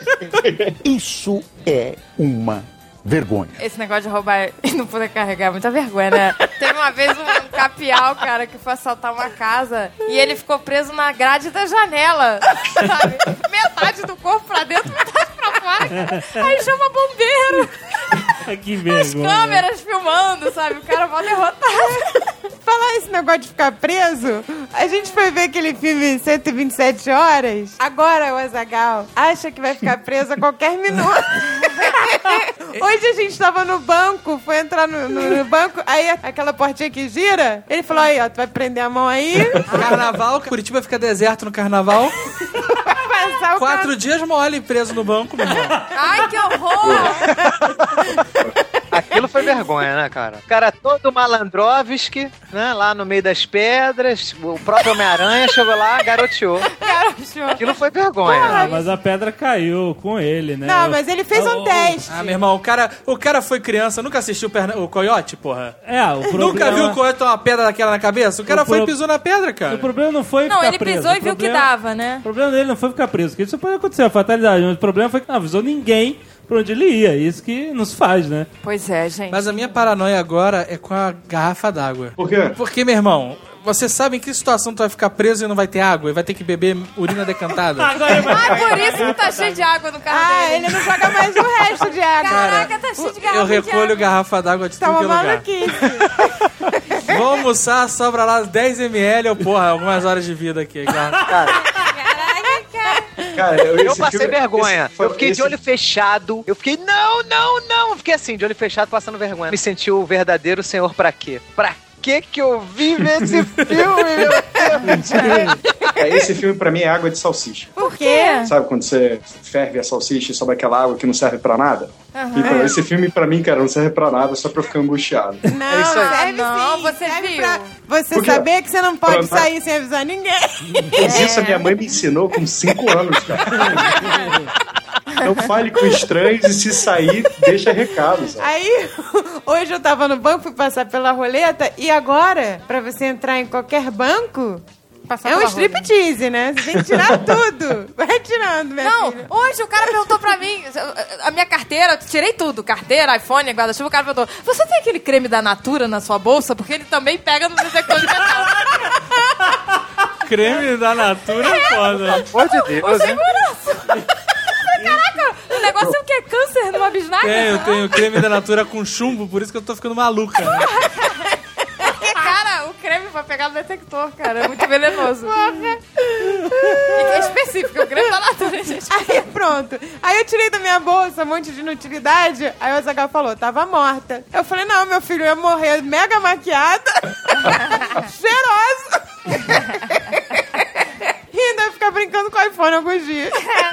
Isso é uma vergonha. Esse negócio de roubar e não poder carregar é muita vergonha, né? Teve uma vez um capial, cara, que foi assaltar uma casa e ele ficou preso na grade da janela, sabe? Metade do corpo pra dentro, metade pra fora. Aí chama bombeiro. Que As vergonha. câmeras filmando, sabe? O cara mal derrotado. Falar esse negócio de ficar preso, a gente foi ver aquele filme cento e vinte e sete horas. Agora o Azaghal acha que vai ficar preso a qualquer minuto. Hoje a gente tava no banco, foi entrar no, no, no banco, aí aquela portinha que gira, ele falou, aí ó, tu vai prender a mão aí. Carnaval, Curitiba fica deserto no carnaval. Passar o Quatro dias mole preso no banco, meu irmão. Ai, que horror! Aquilo foi vergonha, né, cara? O cara todo malandrovski, né, lá no meio das pedras, o próprio Homem-Aranha chegou lá, garoteou. Garoteou. Aquilo foi vergonha. Ah, mas a pedra caiu com ele, né? Não, mas ele fez um Oh, teste. Ah, meu irmão, o cara, o cara foi criança, nunca assistiu perna, o Coyote, porra? É, o problema... Nunca viu o Coyote tomar uma pedra daquela na cabeça? O cara O foi pro- e pisou na pedra, cara. O problema não foi Não, ficar ele preso. pisou O e viu que problema- dava, né? O problema dele não foi ficar preso, porque isso pode acontecer, a fatalidade. Mas o problema foi que não avisou ninguém pra onde ele ia. Isso que nos faz, né? Pois é, gente. Mas a minha paranoia agora é com a garrafa d'água. Por quê? Porque, meu irmão, você sabe em que situação tu vai ficar preso e não vai ter água? E vai ter que beber urina decantada? Agora ele vai Ah, por isso que tá cheio de água no carro Ah, dele. ele não joga mais o resto de água. Caraca, tá cheio de garrafa Eu recolho de água. garrafa d'água de Tá tudo que é uma lugar. maluquice. Vou almoçar, sobra lá dez mililitros, ou porra, algumas horas de vida aqui. Garrafa. Caraca, cara. Cara, eu, Eu esse passei filme- vergonha. esse foi- eu fiquei esse- de olho fechado. Eu fiquei, não, não, não. Eu fiquei assim, de olho fechado, passando vergonha. Me senti o verdadeiro senhor pra quê? Pra que que eu vi ver esse filme, meu Deus? É, esse filme pra mim é água de salsicha. Por quê? Sabe quando você ferve a salsicha e sobe aquela água que não serve pra nada? Aham. Então, esse filme pra mim, cara, não serve pra nada, só pra eu ficar angustiado. Não, É isso aí. serve Não, sim. você serve viu. pra você Por quê? saber que você não pode Pra- sair sem avisar ninguém. Mas isso a minha mãe me ensinou com cinco anos, cara. Não fale com estranhos e se sair, deixa recado, sabe? Aí, hoje eu tava no banco, fui passar pela roleta, e agora, pra você entrar em qualquer banco, Passar é um pela striptease, né? Você tem que tirar tudo. Vai tirando, minha Não, filha. hoje o cara perguntou pra mim, a minha carteira, eu tirei tudo, carteira, iPhone, guarda-chuva, o cara perguntou, você tem aquele creme da Natura na sua bolsa? Porque ele também pega no detector de metal. Creme da Natura é foda. Pelo amor de Deus, hein? Caraca, o negócio é o quê? Câncer numa bisnaga? Tem, eu tenho creme da Natura com chumbo, por isso que eu tô ficando maluca. Né? Cara, o creme pra pegar no detector, cara, é muito venenoso. E que é específico, o creme da Natura, gente. Aí pronto. Aí eu tirei da minha bolsa um monte de inutilidade. Aí o Azaghal falou, tava morta. Eu falei, não, meu filho ia morrer mega maquiada, cheirosa. E ainda ia ficar brincando com o iPhone alguns dias.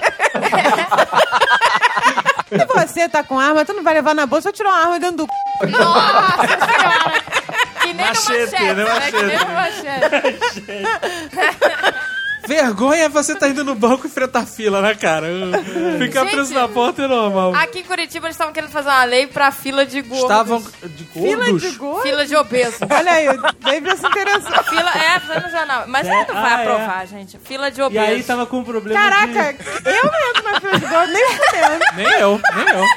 Se você tá com arma, tu não vai levar na bolsa, eu tirar uma arma dentro do c... Nossa senhora. Que nem Machete, no machete, né? né? Que nem no machete. Vergonha é você tá indo no banco e enfrentar fila, né, cara? Ficar Gente, preso na porta é normal. Aqui em Curitiba eles estavam querendo fazer uma lei pra fila de gordos. Estavam de Fila gordos? de gordo? Fila de obeso. Olha aí, o David se interessou. Fila, é, fila no jornal. Mas É, ele não vai ah, é. aprovar, gente. Fila de E obeso. aí tava com um problema Caraca, de... eu não entro na fila de gordo, nem fudendo. Nem eu, nem eu.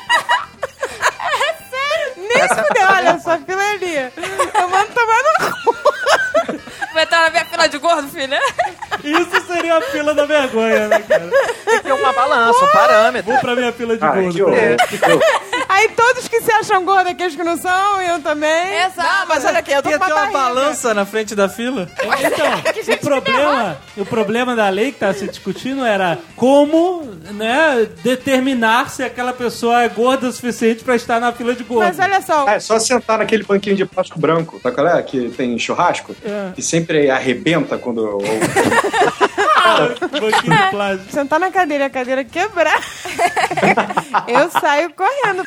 Nem fudendo, olha só, fila ali. Eu mando tomar no cu. Vai entrar na minha fila de gordo, filha? Isso seria a fila da vergonha, né, cara? Tem que ter uma balança, um parâmetro. Vou pra minha fila de Ah, gordo. que horror. Aí todos que se acham gordos, aqueles que não são, eu também. Exato. Não, mas olha aqui, eu tô Ia com ter uma uma barriga. balança na frente da fila? Então, o problema, o problema da lei que tava se discutindo era como, né, determinar se aquela pessoa é gorda o suficiente pra estar na fila de gordo. Mas olha só, Ah, é só sentar naquele banquinho de plástico branco, tá qual é? Que tem churrasco, É. que sempre arrebenta quando... ou- Banquinho de plástico. sentar na cadeira e a cadeira quebrar, eu saio correndo.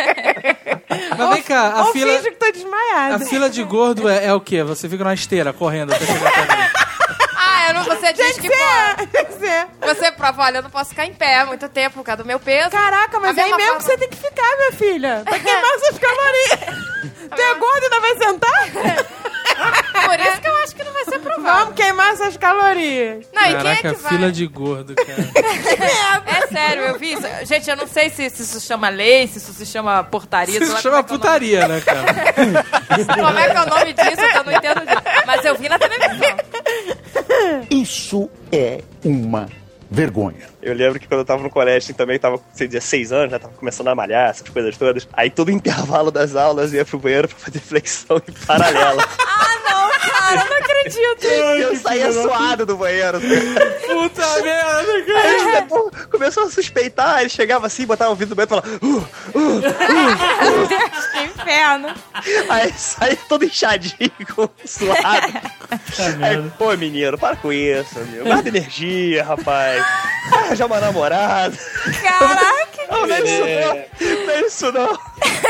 Mas vem cá, a Ou fila, finjo que tô desmaiada. a fila de gordo é, é o quê? Você fica numa esteira correndo até chegar até mim. Ah, eu não, você diz Tem que que ser, tem que ser. você prova, olha, eu não posso ficar em pé há muito tempo por causa do meu peso. Caraca, mas Da aí mesma mesmo forma- que você tem que ficar, minha filha. Pra queimar suas calorias. Tu é gordo e ainda vai sentar? Por isso que eu acho que não vai ser provado. Vamos queimar suas calorias. Não, e quem é Caraca, que vai? fila de gordo, cara. É sério, eu vi isso. Gente, eu não sei se, se isso chama lei, se isso se chama portaria. sei Isso lá chama como é que é o putaria, né, cara? nome- Como é que é o nome disso? Eu não entendo disso. Mas eu vi na televisão. Isso é uma vergonha. Eu lembro que quando eu tava no colégio, assim, também tava com dezesseis anos, já tava começando a malhar, essas coisas todas. Aí todo intervalo das aulas eu ia pro banheiro pra fazer flexão em paralela. Ah, não, cara, eu não acredito. E eu saía suado do banheiro. Puta merda, cara. Aí o diretor começou a suspeitar, ele chegava assim, botava o vidro do banheiro e falava... Uh, uh, uh. Que inferno. Aí saía todo inchadinho, suado. Aí, pô, menino, para com isso, meu. Guarda energia, rapaz. Arranja uma namorada. Caraca. Não, não é isso não. Não é isso não.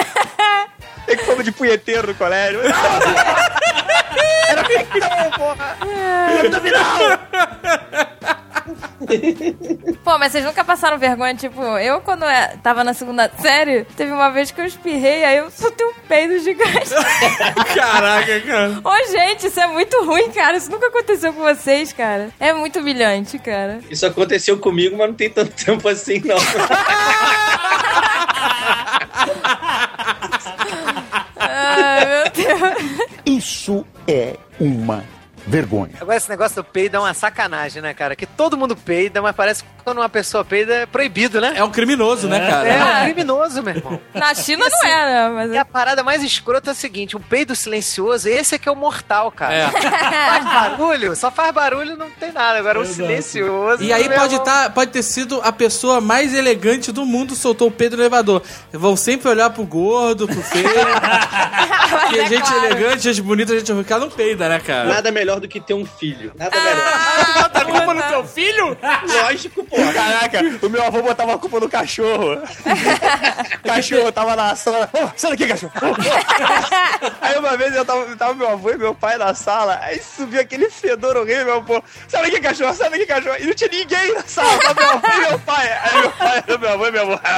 Tem que fama de punheteiro no colégio. Era flexão, porra. Abdominal. Pô, mas vocês nunca passaram vergonha? Tipo, eu quando é, tava na segunda série, teve uma vez que eu espirrei, aí eu soltei um peido gigante. Caraca, cara. Ô, gente, isso é muito ruim, cara. Isso nunca aconteceu com vocês, cara. É muito humilhante, cara. Isso aconteceu comigo, mas não tem tanto tempo assim, não. Ai, meu Deus. Isso é uma vergonha. Agora esse negócio do peido é uma sacanagem, né, cara? Que todo mundo peida, mas parece que quando uma pessoa peida é proibido, né? É um criminoso, né, cara? É um criminoso, meu irmão. Na China E não assim, é, né? Mas E a parada mais escrota é o seguinte, o peido silencioso, esse é que é o mortal, cara. É. Faz barulho, só faz barulho não tem nada. Agora o silencioso... E aí meu pode, irmão, tá, pode ter sido a pessoa mais elegante do mundo soltou o peido no elevador. Vão sempre olhar pro gordo, pro feio. Porque é gente claro. elegante, gente bonita, gente arrancada não peida, né, cara? Nada melhor do que ter um filho. Nada melhor. Bota a culpa no teu filho? Lógico, porra. Caraca, o meu avô botava a culpa no cachorro. Cachorro tava na sala. Ô, sai daqui, cachorro. Aí uma vez eu tava, tava meu avô e meu pai na sala. Aí subiu aquele fedor horrível, meu avô. Sai daqui, cachorro, sai daqui, cachorro. E não tinha ninguém na sala, só meu avô e meu pai. Aí meu pai, meu avô e meu avô.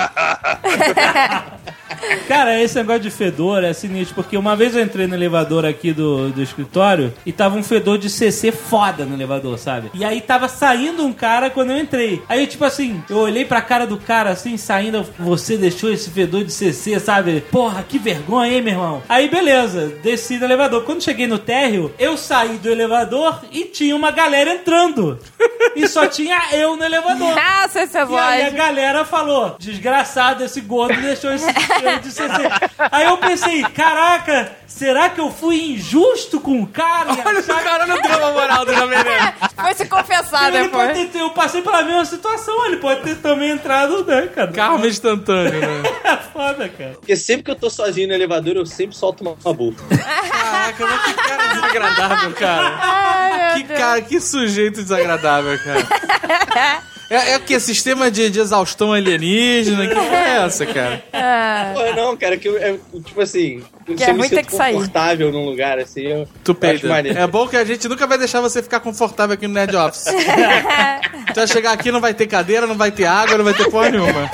Cara, esse negócio de fedor é sinistro, porque uma vez eu entrei no elevador aqui do, do escritório e tava um fedor de C C foda no elevador, sabe? E aí tava saindo um cara quando eu entrei. Aí, tipo assim, eu olhei pra cara do cara assim, saindo, você deixou esse fedor de C C, sabe? Porra, que vergonha, hein, meu irmão? Aí, beleza, desci no elevador. Quando cheguei no térreo, eu saí do elevador e tinha uma galera entrando. E só tinha eu no elevador. Ah, C C E aí a Voz. galera falou, desgraçado, esse gordo deixou esse cheiro de C C. Aí eu pensei, caraca, será que eu fui injusto com o cara? Olha o cara no drama moral do Jovem Nerd. Foi se confessar Ele pode depois. ter, eu passei pela mesma situação, ele pode ter também entrado, né, cara? Karma instantâneo, né? É foda, cara. Porque sempre que eu tô sozinho no elevador, eu sempre solto uma, uma boca. Caraca, mas que cara desagradável, cara. Ai, meu Que Deus. cara, que sujeito desagradável, cara. É, é o que? Sistema de, de exaustão alienígena? Que porra é essa, cara? Ah, Pô, não, cara, que eu, é, tipo assim, Que se é eu me ruim ter sinto que sair. confortável num lugar assim, eu Tu eu acho peida. maneiro. É bom que a gente nunca vai deixar você ficar confortável aqui no Nerd Office. Tu vai chegar aqui, não vai ter cadeira, não vai ter água, não vai ter porra nenhuma.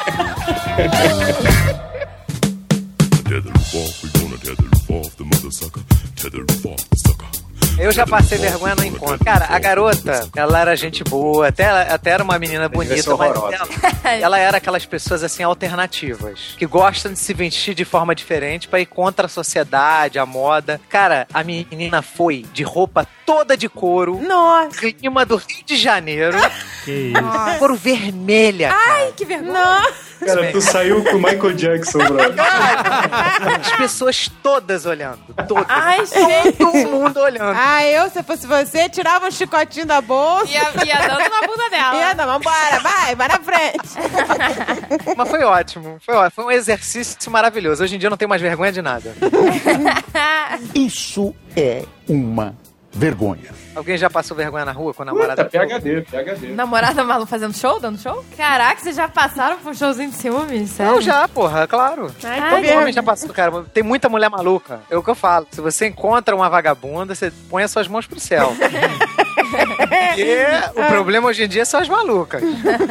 Eu já passei vergonha no encontro. Cara, a garota, ela era gente boa, até, até era uma menina bonita, mas ela, ela era aquelas pessoas, assim, alternativas, que gostam de se vestir de forma diferente pra ir contra a sociedade, a moda. Cara, a menina foi de roupa toda de couro. Nossa. Clima do Rio de Janeiro. Que isso. Couro vermelha, cara. ai, que vergonha. Nossa. Cara, tu saiu com o Michael Jackson, brother. As pessoas todas olhando. Todas. Ai, gente. Todo mundo olhando. Ah, eu, se fosse você, tirava um chicotinho da bolsa. Ia, ia dando na bunda dela. Ia dar, vambora, vai, vai na frente. Mas foi ótimo. Foi ótimo. Foi um exercício maravilhoso. Hoje em dia eu não tenho mais vergonha de nada. Isso é uma vergonha. Alguém já passou vergonha na rua com a namorada? Puta, P H D, P H D. Namorada maluca fazendo show, dando show? Caraca, vocês já passaram por um showzinho de ciúme? Sério? Não, já, porra, claro. Ai, Ai, que Todo vergonha. homem já passou, cara. Tem muita mulher maluca. É o que eu falo. Se você encontra uma vagabunda, você põe as suas mãos pro céu. Porque o problema hoje em dia são as malucas.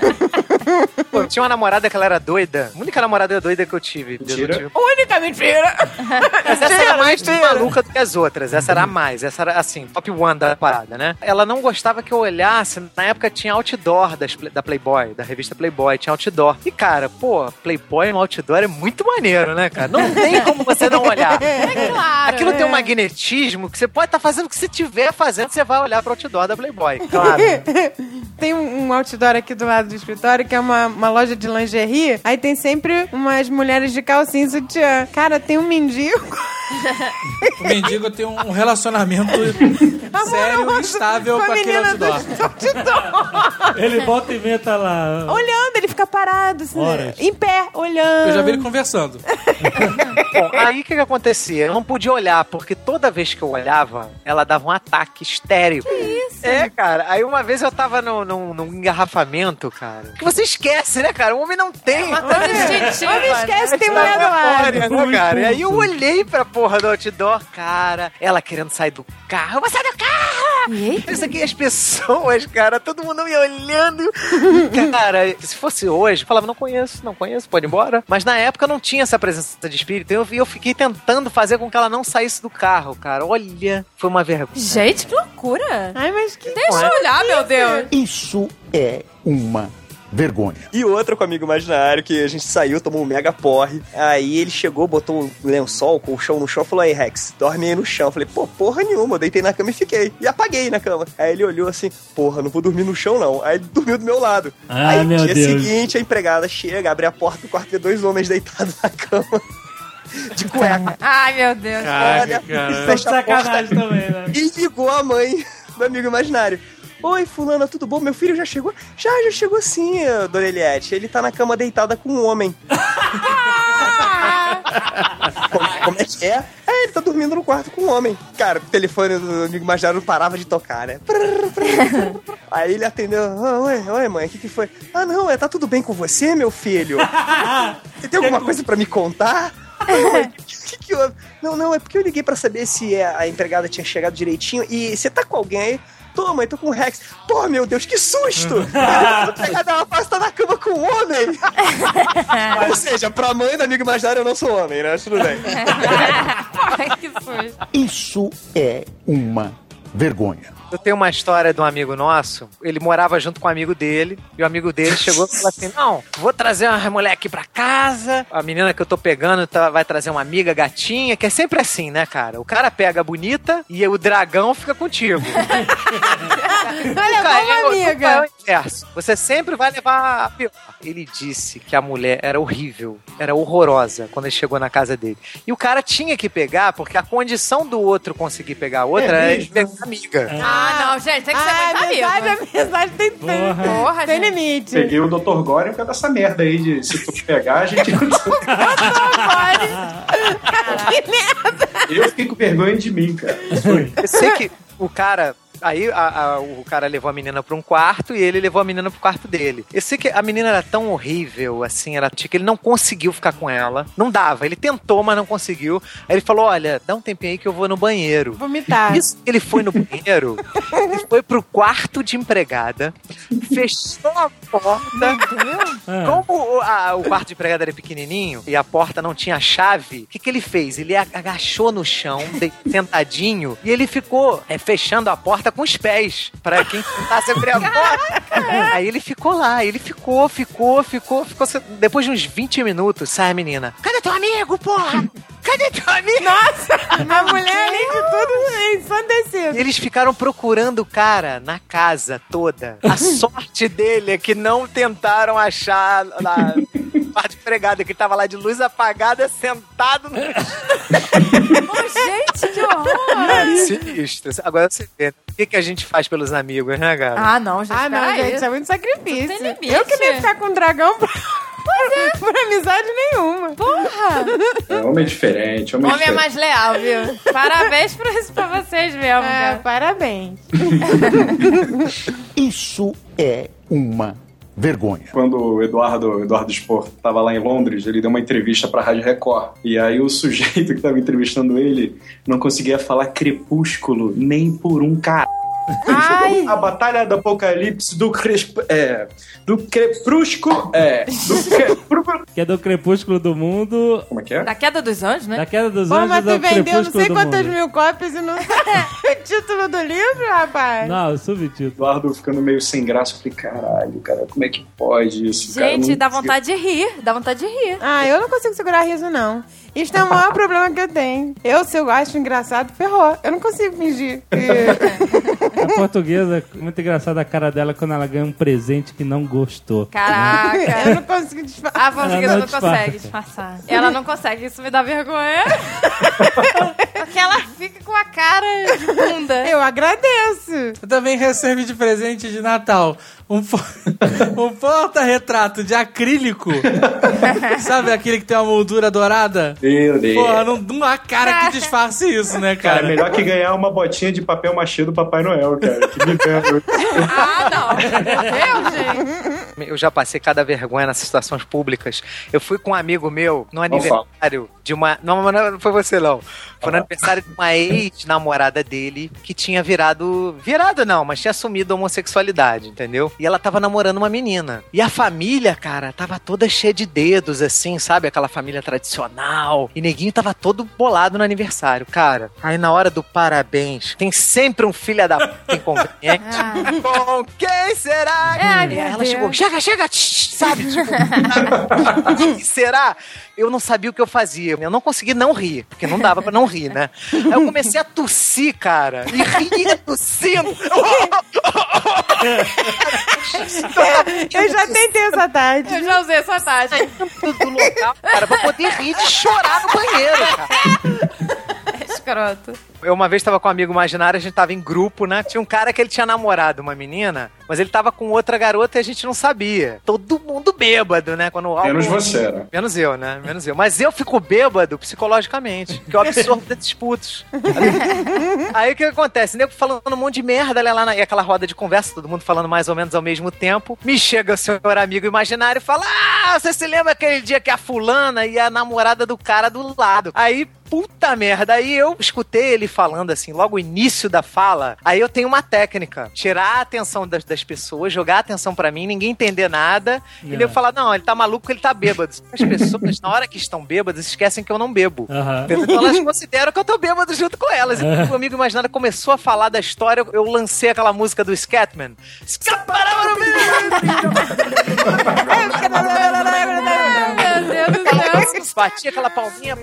Pô, eu tinha uma namorada que ela era doida. A única namorada doida que eu tive. Mentira. Eu tive. Única mentira. Mas essa era mais maluca do que as outras. Essa era a mais. Essa era, assim, top one da parada, né? Ela não gostava que eu olhasse. Na época tinha outdoor das, da Playboy, da revista Playboy. Tinha outdoor. E, cara, pô, Playboy no outdoor é muito maneiro, né, cara? Não tem como você não olhar. É claro. Aquilo tem um magnetismo que você pode estar fazendo o que você estiver fazendo, você vai olhar pro outdoor da Playboy. Claro. Tem um um outdoor aqui do lado do escritório que é uma, uma loja de lingerie. Aí tem sempre umas mulheres de calcinha e sutiã. Cara, tem um mendigo. O mendigo tem um relacionamento sério e estável com, a aquele menina do outdoor. outdoor. Ele volta e vê, tá lá. Olhando, ele fica parado, assim, Horas. em pé, olhando. Eu já vi ele conversando. Bom, aí o que que acontecia? Eu não podia olhar, porque toda vez que eu olhava, ela dava um ataque histérico. Que isso? É, cara. Aí uma vez eu tava no, no, num engarrafamento, cara. Que você esquece, né, cara? O homem não tem. Uma coisa instintiva, Homem esquece né? que tem mulher do lado. Memória, né, cara? E aí eu olhei pra porra do outdoor, cara. Ela querendo sair do carro. Eu vou sair do carro! Eita. Isso aqui, as pessoas, cara, todo mundo me olhando. Cara, se fosse hoje, eu falava, não conheço, não conheço, pode ir embora. Mas na época não tinha essa presença de espírito. Eu, eu fiquei tentando fazer com que ela não saísse do carro, cara. Olha, foi uma vergonha. Gente, que loucura. Ai, mas que... Deixa eu olhar, meu Deus. Isso é uma vergonha. E outra com o amigo imaginário, que a gente saiu, tomou um mega porre. Aí ele chegou, botou um lençol, colchão no chão e falou: aí, Rex, dorme aí no chão. Eu falei: pô, porra nenhuma. Eu deitei na cama e fiquei. E apaguei na cama. Aí ele olhou assim: porra, não vou dormir no chão não. Aí ele dormiu do meu lado. Ah, aí meu no dia Deus. seguinte, a empregada chega, abre a porta do quarto e vê dois homens deitados na cama. De cueca. Ai, meu Deus. Caraca, cara. Tô de Fecha a porta sacanagem também, né? e ligou a mãe do amigo imaginário. Oi, fulana, tudo bom? Meu filho já chegou? Já, já chegou sim, dona Eliette. Ele tá na cama deitada com um homem. como, como é que é? É, ele tá dormindo no quarto com um homem. Cara, o telefone do amigo imaginário não parava de tocar, né? Aí ele atendeu. Ah, oi, oi, mãe, o que que foi? Ah, não, é, tá tudo bem com você, meu filho? Você tem alguma coisa pra me contar? Que que eu... Não, não, é porque eu liguei pra saber se a empregada tinha chegado direitinho. E você tá com alguém aí? Tô, mãe, tô com o Rex. Pô, meu Deus, que susto! A empregada ela passa, tá na cama com um homem. Ou seja, pra mãe do amigo imaginário eu não sou homem, né? Tudo bem. Ai, que susto. Isso é uma vergonha. Eu tenho uma história de um amigo nosso. Ele morava junto com um amigo dele. E o amigo dele chegou e falou assim: não, vou trazer uma mulher aqui pra casa. A menina que eu tô pegando tá, vai trazer uma amiga gatinha. Que é sempre assim, né, cara? O cara pega a bonita e o dragão fica contigo. Olha, Cara, como eu- amiga. É o inverso. Você sempre vai levar a pior. Ele disse que a mulher era horrível, era horrorosa quando ele chegou na casa dele. E o cara tinha que pegar, porque a condição do outro conseguir pegar a outra É é, mesmo? pegar a amiga. Ah, não, gente, tem que ser Ah, muito a amigo. mensagem, a mensagem tem, tem, Porra, tem gente. limite. Peguei o doutor Gore por causa dessa merda aí de se tu pegar, a gente. Que merda. Eu fiquei com vergonha de mim, cara. Isso foi. Eu sei que o cara Aí a, a, o cara levou a menina pra um quarto e ele levou a menina pro quarto dele. Eu sei que a menina era tão horrível, assim, era que ele não conseguiu ficar com ela. Não dava. Ele tentou, mas não conseguiu. Aí ele falou, olha, dá um tempinho aí que eu vou no banheiro. Vomitar. Isso, ele foi no banheiro, ele foi pro quarto de empregada, fechou a porta. Como o, a, o quarto de empregada era pequenininho e a porta não tinha chave, o que, que ele fez? Ele agachou no chão, sentadinho, e ele ficou é, fechando a porta com os pés, pra quem tentasse abrir a porta. Aí ele ficou lá, ele ficou, ficou, ficou, ficou. Depois de uns vinte minutos, sai a menina. Cadê teu amigo, porra? Cadê teu amigo? Nossa, a mulher, além de tudo, é ensandecida. Eles ficaram procurando o cara na casa toda. A sorte dele é que não tentaram achar lá parte empregada, que ele tava lá de luz apagada, sentado no... Oh, gente, que horror! Sinistro. Agora você vê, o que, que a gente faz pelos amigos, né, cara? Ah, não, gente. Ah, não, aí. gente, isso é muito sacrifício. Não tem limite. Eu que nem ficar com um dragão por, por amizade nenhuma. Porra! É, homem diferente, homem, Homem é diferente. mais leal, viu? Parabéns por isso pra vocês mesmo, É, cara. parabéns. Isso é uma vergonha. Quando o Eduardo, Eduardo Spor estava lá em Londres, ele deu uma entrevista para a Rádio Record. E aí o sujeito que estava entrevistando ele não conseguia falar crepúsculo nem por um cara. Ai. A Batalha do Apocalipse do Crespo, é, do Crepúsculo, é, do Crepúsculo. Que é do Crepúsculo do Mundo. Como é que é? Da queda dos anjos, né? Da Queda dos Pô, Anjos mas ao tu vendeu não Crepúsculo sei do quantas Mundo. mil cópias e não sabe o título do livro, rapaz. Não, o subtítulo. Eduardo ficando meio sem graça. Eu falei, caralho, cara, como é que pode isso? cara? Gente, Não dá consigo- vontade de rir. Dá vontade de rir. Ah, eu não consigo segurar riso, não. Isso é o maior problema que eu tenho. Eu, se eu acho engraçado, ferrou. Eu não consigo fingir. que- A portuguesa, muito engraçada a cara dela quando ela ganha um presente que não gostou. Caraca. Eu não consigo disfarçar. A portuguesa Ela não, não disfarça. consegue disfarçar. Ela não consegue, isso me dá vergonha. Porque ela fica com a cara de bunda. Eu agradeço. Eu também recebi de presente de Natal um, po- um porta-retrato de acrílico. Sabe aquele que tem uma moldura dourada? Meu Deus. Porra, não, não há cara que disfarce isso, né, Cara, cara? é melhor que ganhar uma botinha de papel machê do Papai Noel, cara. Que me engano. Ah, não. Eu, gente. Eu já passei cada vergonha nessas situações públicas. Eu fui com um amigo meu no fala. aniversário de uma... Não, mas não foi você, não. Foi no aniversário de uma ex-namorada dele que tinha virado... Virado não, mas tinha assumido a homossexualidade, entendeu? E ela tava namorando uma menina. E a família, cara, tava toda cheia de dedos, assim, sabe? Aquela família tradicional. E neguinho tava todo bolado no aniversário. Cara, aí na hora do parabéns, tem sempre um filho da p... inconveniente. Com quem será? Ai, E meu ela Deus. chegou, chega, chega, tch, sabe? Tipo, quem será? Eu não sabia o que eu fazia. Eu não consegui não rir, porque não dava pra não rir, né? Aí eu comecei a tossir, cara. E ria tossindo. Eu já tentei essa tarde. Eu já usei essa tática. Do local, cara, pra poder rir de chorar no banheiro, cara. Escroto. Eu uma vez tava com um amigo imaginário, a gente tava em grupo, né? Tinha um cara que ele tinha namorado uma menina, mas ele tava com outra garota e a gente não sabia. Todo mundo bêbado, né? Quando o Menos álcool- você, né? Menos eu, né? Menos eu. Mas eu fico bêbado psicologicamente, porque eu absorvo desses putos. Aí o que acontece? Nego falando um monte de merda, olha lá na... e aquela roda de conversa, todo mundo falando mais ou menos ao mesmo tempo. Me chega o seu amigo imaginário e fala: ah, você se lembra aquele dia que a fulana e a namorada do cara do lado? Aí, puta merda, aí eu escutei ele falando assim, logo o início da fala, aí eu tenho uma técnica, tirar a atenção das, das pessoas, jogar a atenção pra mim, ninguém entender nada, e eu falar, não, ele tá maluco, ele tá bêbado. As pessoas, na hora que estão bêbadas, esquecem que eu não bebo. Aham. Então elas consideram que eu tô bêbado junto com elas. E o amigo imaginário começou a falar da história, eu, eu lancei aquela música do Scatman. Meu Deus do céu. Batia aquela palminha.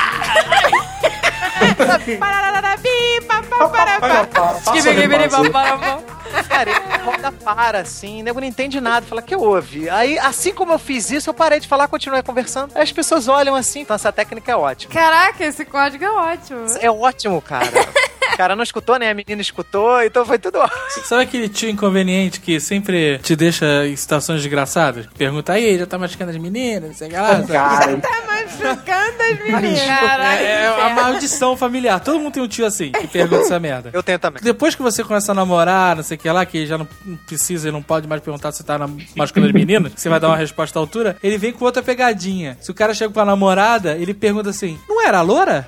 Cara, ele roda para, assim, nego não entende nada, fala, que houve? Aí, assim como eu fiz isso, eu parei de falar, continuei conversando. Aí as pessoas olham assim, então essa técnica é ótima. Caraca, esse código é ótimo. É ótimo, cara. O cara não escutou, né? A menina escutou, então foi tudo ótimo. Sabe aquele tio inconveniente que sempre te deixa em situações desgraçadas? Pergunta, aí, já tá machucando as meninas, não sei o que lá. sabe? Cara, Tá machucando as meninas. Caraca, É, é a maldição familiar. Todo mundo tem um tio assim, que pergunta essa merda. Eu tenho também. Depois que você começa a namorar, não sei o que lá, que já não precisa e não pode mais perguntar se tá na- machucando as meninas, que você vai dar uma resposta à altura, ele vem com outra pegadinha. Se o cara chega com a namorada, ele pergunta assim, não era a loura?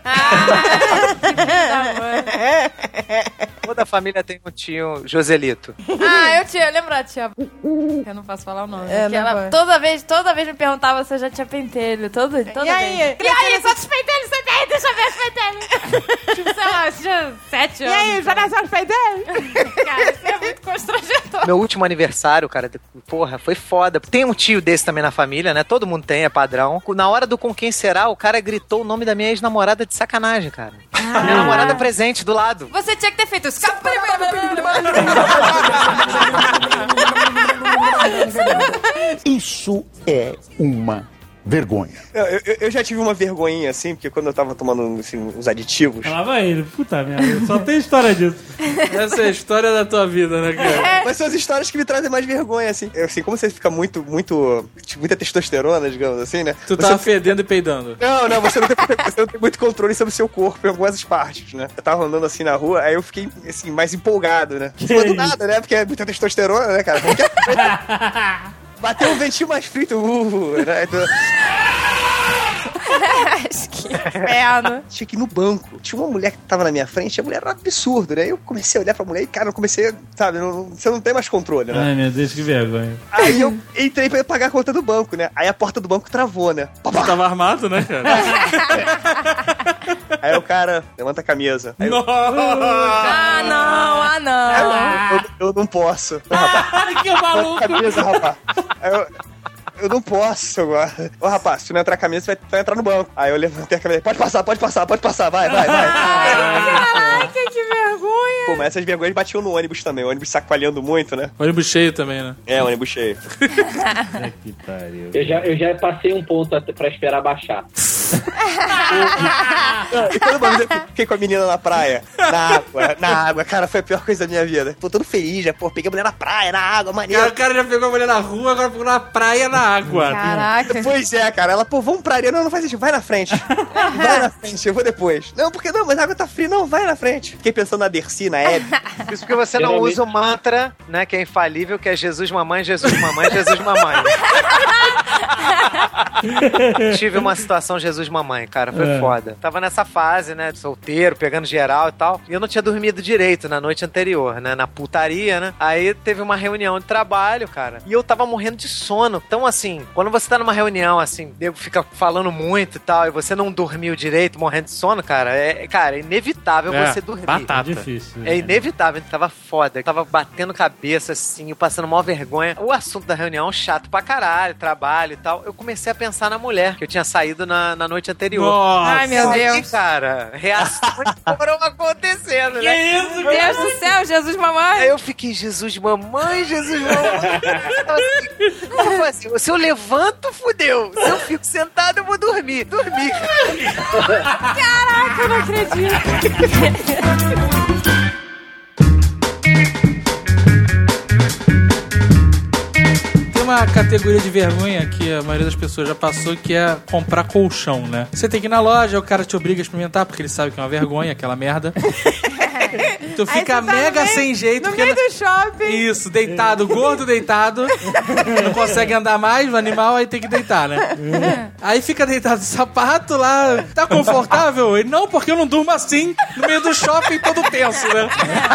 Toda família tem um tio Joselito. Ah, eu tinha, lembra a tia? Eu não posso falar o nome. É, que não ela pode. toda vez, toda vez me perguntava se eu já tinha pentelho. Todo, toda E aí? vez. E aí, quantos pentelhos você tem? Deixa eu ver os pentelhos. Tipo, sei lá, eu tinha sete E anos. aí, já nasceu os pentelhos? Cara, isso é muito constrangedor. Meu último aniversário, cara, porra, foi foda. Tem um tio desse também na família, né? Todo mundo tem, é padrão. Na hora do com quem será, o cara gritou o nome da minha ex-namorada de sacanagem, cara. Minha namorada presente do lado. Você tinha que ter feito isso. Isso é uma vergonha. Eu, eu- eu já tive uma vergonhinha assim, porque quando eu tava tomando assim, uns aditivos. Lá vai ele, puta merda, só tem história disso. Essa é a história da tua vida, né, cara? Mas são as histórias que me trazem mais vergonha, assim. Eu, assim, como você fica muito, muito. Tipo, muita testosterona, digamos assim, né? Tu Você- tava fedendo e peidando. Não, não, você não, tem, você não tem muito controle sobre o seu corpo em algumas partes, né? Eu tava andando assim na rua, aí eu fiquei, assim, mais empolgado, né? Não foi do nada, né? Porque é muita testosterona, né, cara? Porque... Bateu um ventinho mais frito, uh, né? Então... Que inferno. Tinha que ir no banco. Tinha uma mulher que tava na minha frente, a mulher era um absurdo, né? Eu comecei a olhar pra mulher e, cara, eu comecei, sabe, não- você não tem mais controle, né? Ai, meu Deus, que vergonha. Aí eu entrei pra pagar a conta do banco, né? Aí a porta do banco travou, né? Tu tava armado, né, cara? Aí o cara levanta a camisa. Aí eu, Ah, não, ah, não. eu, eu não posso. Rapaz, que maluco. levanta a camisa, rapaz. Aí eu, eu não posso agora. Ô, rapaz, se tu não entrar a camisa, você vai, vai entrar no banco. Aí eu levantei a camisa. Pode passar, pode passar, pode passar. Vai, vai, vai. Caraca, que vergonha. Pô, mas essas vergonhas batiam no ônibus também. O ônibus sacoalhando muito, né? Ônibus cheio também, né? É, o ônibus cheio. Que pariu. Eu já, eu já passei um ponto até pra esperar baixar. E quando uma vez eu fiquei com a menina na praia, na água, na água, cara, foi a pior coisa da minha vida. Tô todo feliz, já, pô, peguei a mulher na praia, na água, maneiro. Cara, o cara já pegou a mulher na rua, agora pegou na praia, na água. Caraca. Pois é, cara. Ela, pô, vamos pra areia. Não, não faz isso. Vai na frente. Vai na frente, eu vou depois. Não, porque não, mas a água tá fria. Não, vai na frente. Fiquei pensando na Dercy, na Hebe. Isso porque você não Geralmente- usa o mantra, né, que é infalível, que é Jesus mamãe, Jesus mamãe, Jesus mamãe. Tive uma situação Jesus mamãe, cara, foi É. foda. Tava nessa fase, né, de solteiro, pegando geral e tal, e eu não tinha dormido direito na noite anterior, né, na putaria, né. Aí teve uma reunião de trabalho, cara, e eu tava morrendo de sono. Então, assim, quando você tá numa reunião, assim, nego fica falando muito e tal, e você não dormiu direito, morrendo de sono, cara, é, cara, é inevitável É, você dormir. batata. Difícil. É inevitável, tava foda. Tava batendo cabeça, assim, eu passando maior vergonha. O assunto da reunião, chato pra caralho, trabalho e tal. Eu comecei a pensar na mulher, que eu tinha saído na, na noite anterior. Nossa. Ai, meu Aí, Deus. cara, reações foram acontecendo, Que né? isso, Meu Deus do céu, Jesus mamãe. Aí eu fiquei, Jesus, mamãe, Jesus, mamãe. Eu falei assim, se eu levanto, fudeu. Se eu fico sentado, eu vou dormir. Dormir, cara. Caraca, eu não acredito. Tem uma categoria de vergonha que a maioria das pessoas já passou, que é comprar colchão, né? Você tem que ir na loja, o cara te obriga a experimentar, porque ele sabe que é uma vergonha, aquela merda. Tu Aí fica você tá mega no meio- sem jeito. No porque meio do shopping. Isso, deitado, gordo deitado. Não consegue andar mais, o animal, aí tem que deitar, né? Aí fica deitado de sapato lá. Tá confortável? Ele, não, porque eu não durmo assim, no meio do shopping todo tenso, né?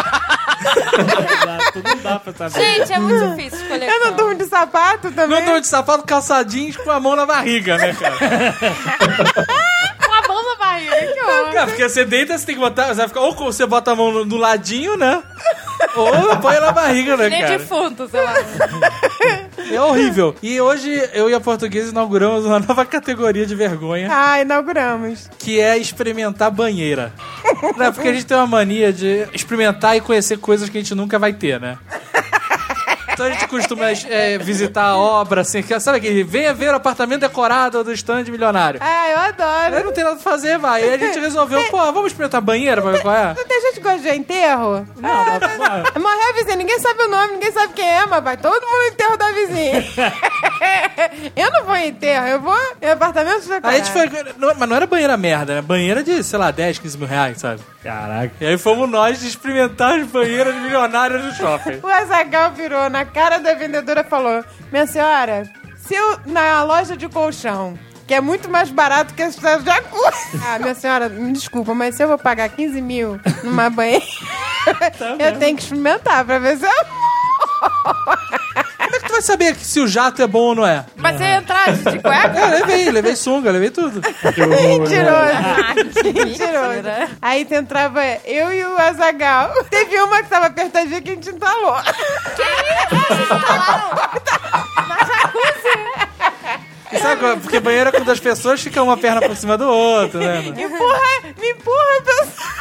Não dá pra saber. Gente, é muito difícil escolher. Eu não durmo de sapato também. Não durmo de sapato, calçadinhos com a mão na barriga, né, cara? Com a mão na barriga, que horror. Cara, porque você deita, você tem que botar. Você vai ficar, ou você bota a mão no, no ladinho, né? Ou põe na barriga, né, Nem cara? defunto, sei lá. É horrível. E hoje eu e a Portuguesa inauguramos uma nova categoria de vergonha, Ah, inauguramos. que é experimentar banheira. Né? Porque a gente tem uma mania de experimentar e conhecer coisas que a gente nunca vai ter, né? Então a gente costuma é, visitar a obra, assim, que, sabe aquele, venha ver o apartamento decorado do stand milionário. Ah, eu Aí adoro. não tem nada pra fazer, vai. Aí a gente resolveu, pô, vamos experimentar banheira pra ver qual é? Não tem gente que gosta de enterro? Não, mas, Morreu a vizinha, ninguém sabe o nome, ninguém sabe quem é, mas vai todo mundo no enterro da vizinha. Eu não vou em enterro, eu vou em apartamento de Aí a gente foi. Não, mas não era banheira merda, né? Banheira de, sei lá, dez, quinze mil reais, sabe? Caraca. E aí fomos nós experimentar as banheiras milionárias do shopping. O Azaghal virou na cara da vendedora e falou: minha senhora, se eu na loja de colchão, que é muito mais barato que a cidade de jacuzzi. Ah, minha senhora, me desculpa, mas se eu vou pagar quinze mil numa banheira, tá eu tenho que experimentar pra ver se eu... Como é que tu vai saber se o jato é bom ou não é? Mas você entrar de cueca? É, levei, levei sunga, levei tudo. Mentiroso. Mentiroso. Aí tu entrava eu e o Azaghal. Teve uma que tava apertadinha que a gente entalou. Que isso? Vocês entalaram? Na jacuzzi? E sabe qual? Porque banheiro é quando as pessoas ficam uma perna por cima do outro, né? Me empurra, me empurra, pessoal.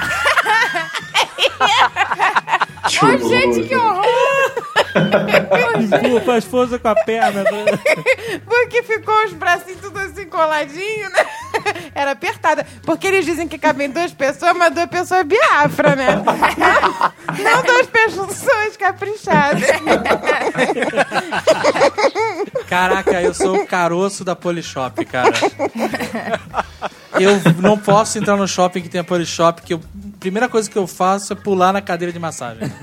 Ai, gente, que horror! Empurra, faz força com a perna. Porque ficou os bracinhos tudo assim coladinhos, né? Era apertada. Porque eles dizem que cabem duas pessoas, mas duas pessoas biafra, né? Não, não duas pessoas caprichadas. Caraca, eu sou o caroço da Polishop, cara. Eu não posso entrar no shopping que tem a Polishop, que eu, a primeira coisa que eu faço é pular na cadeira de massagem.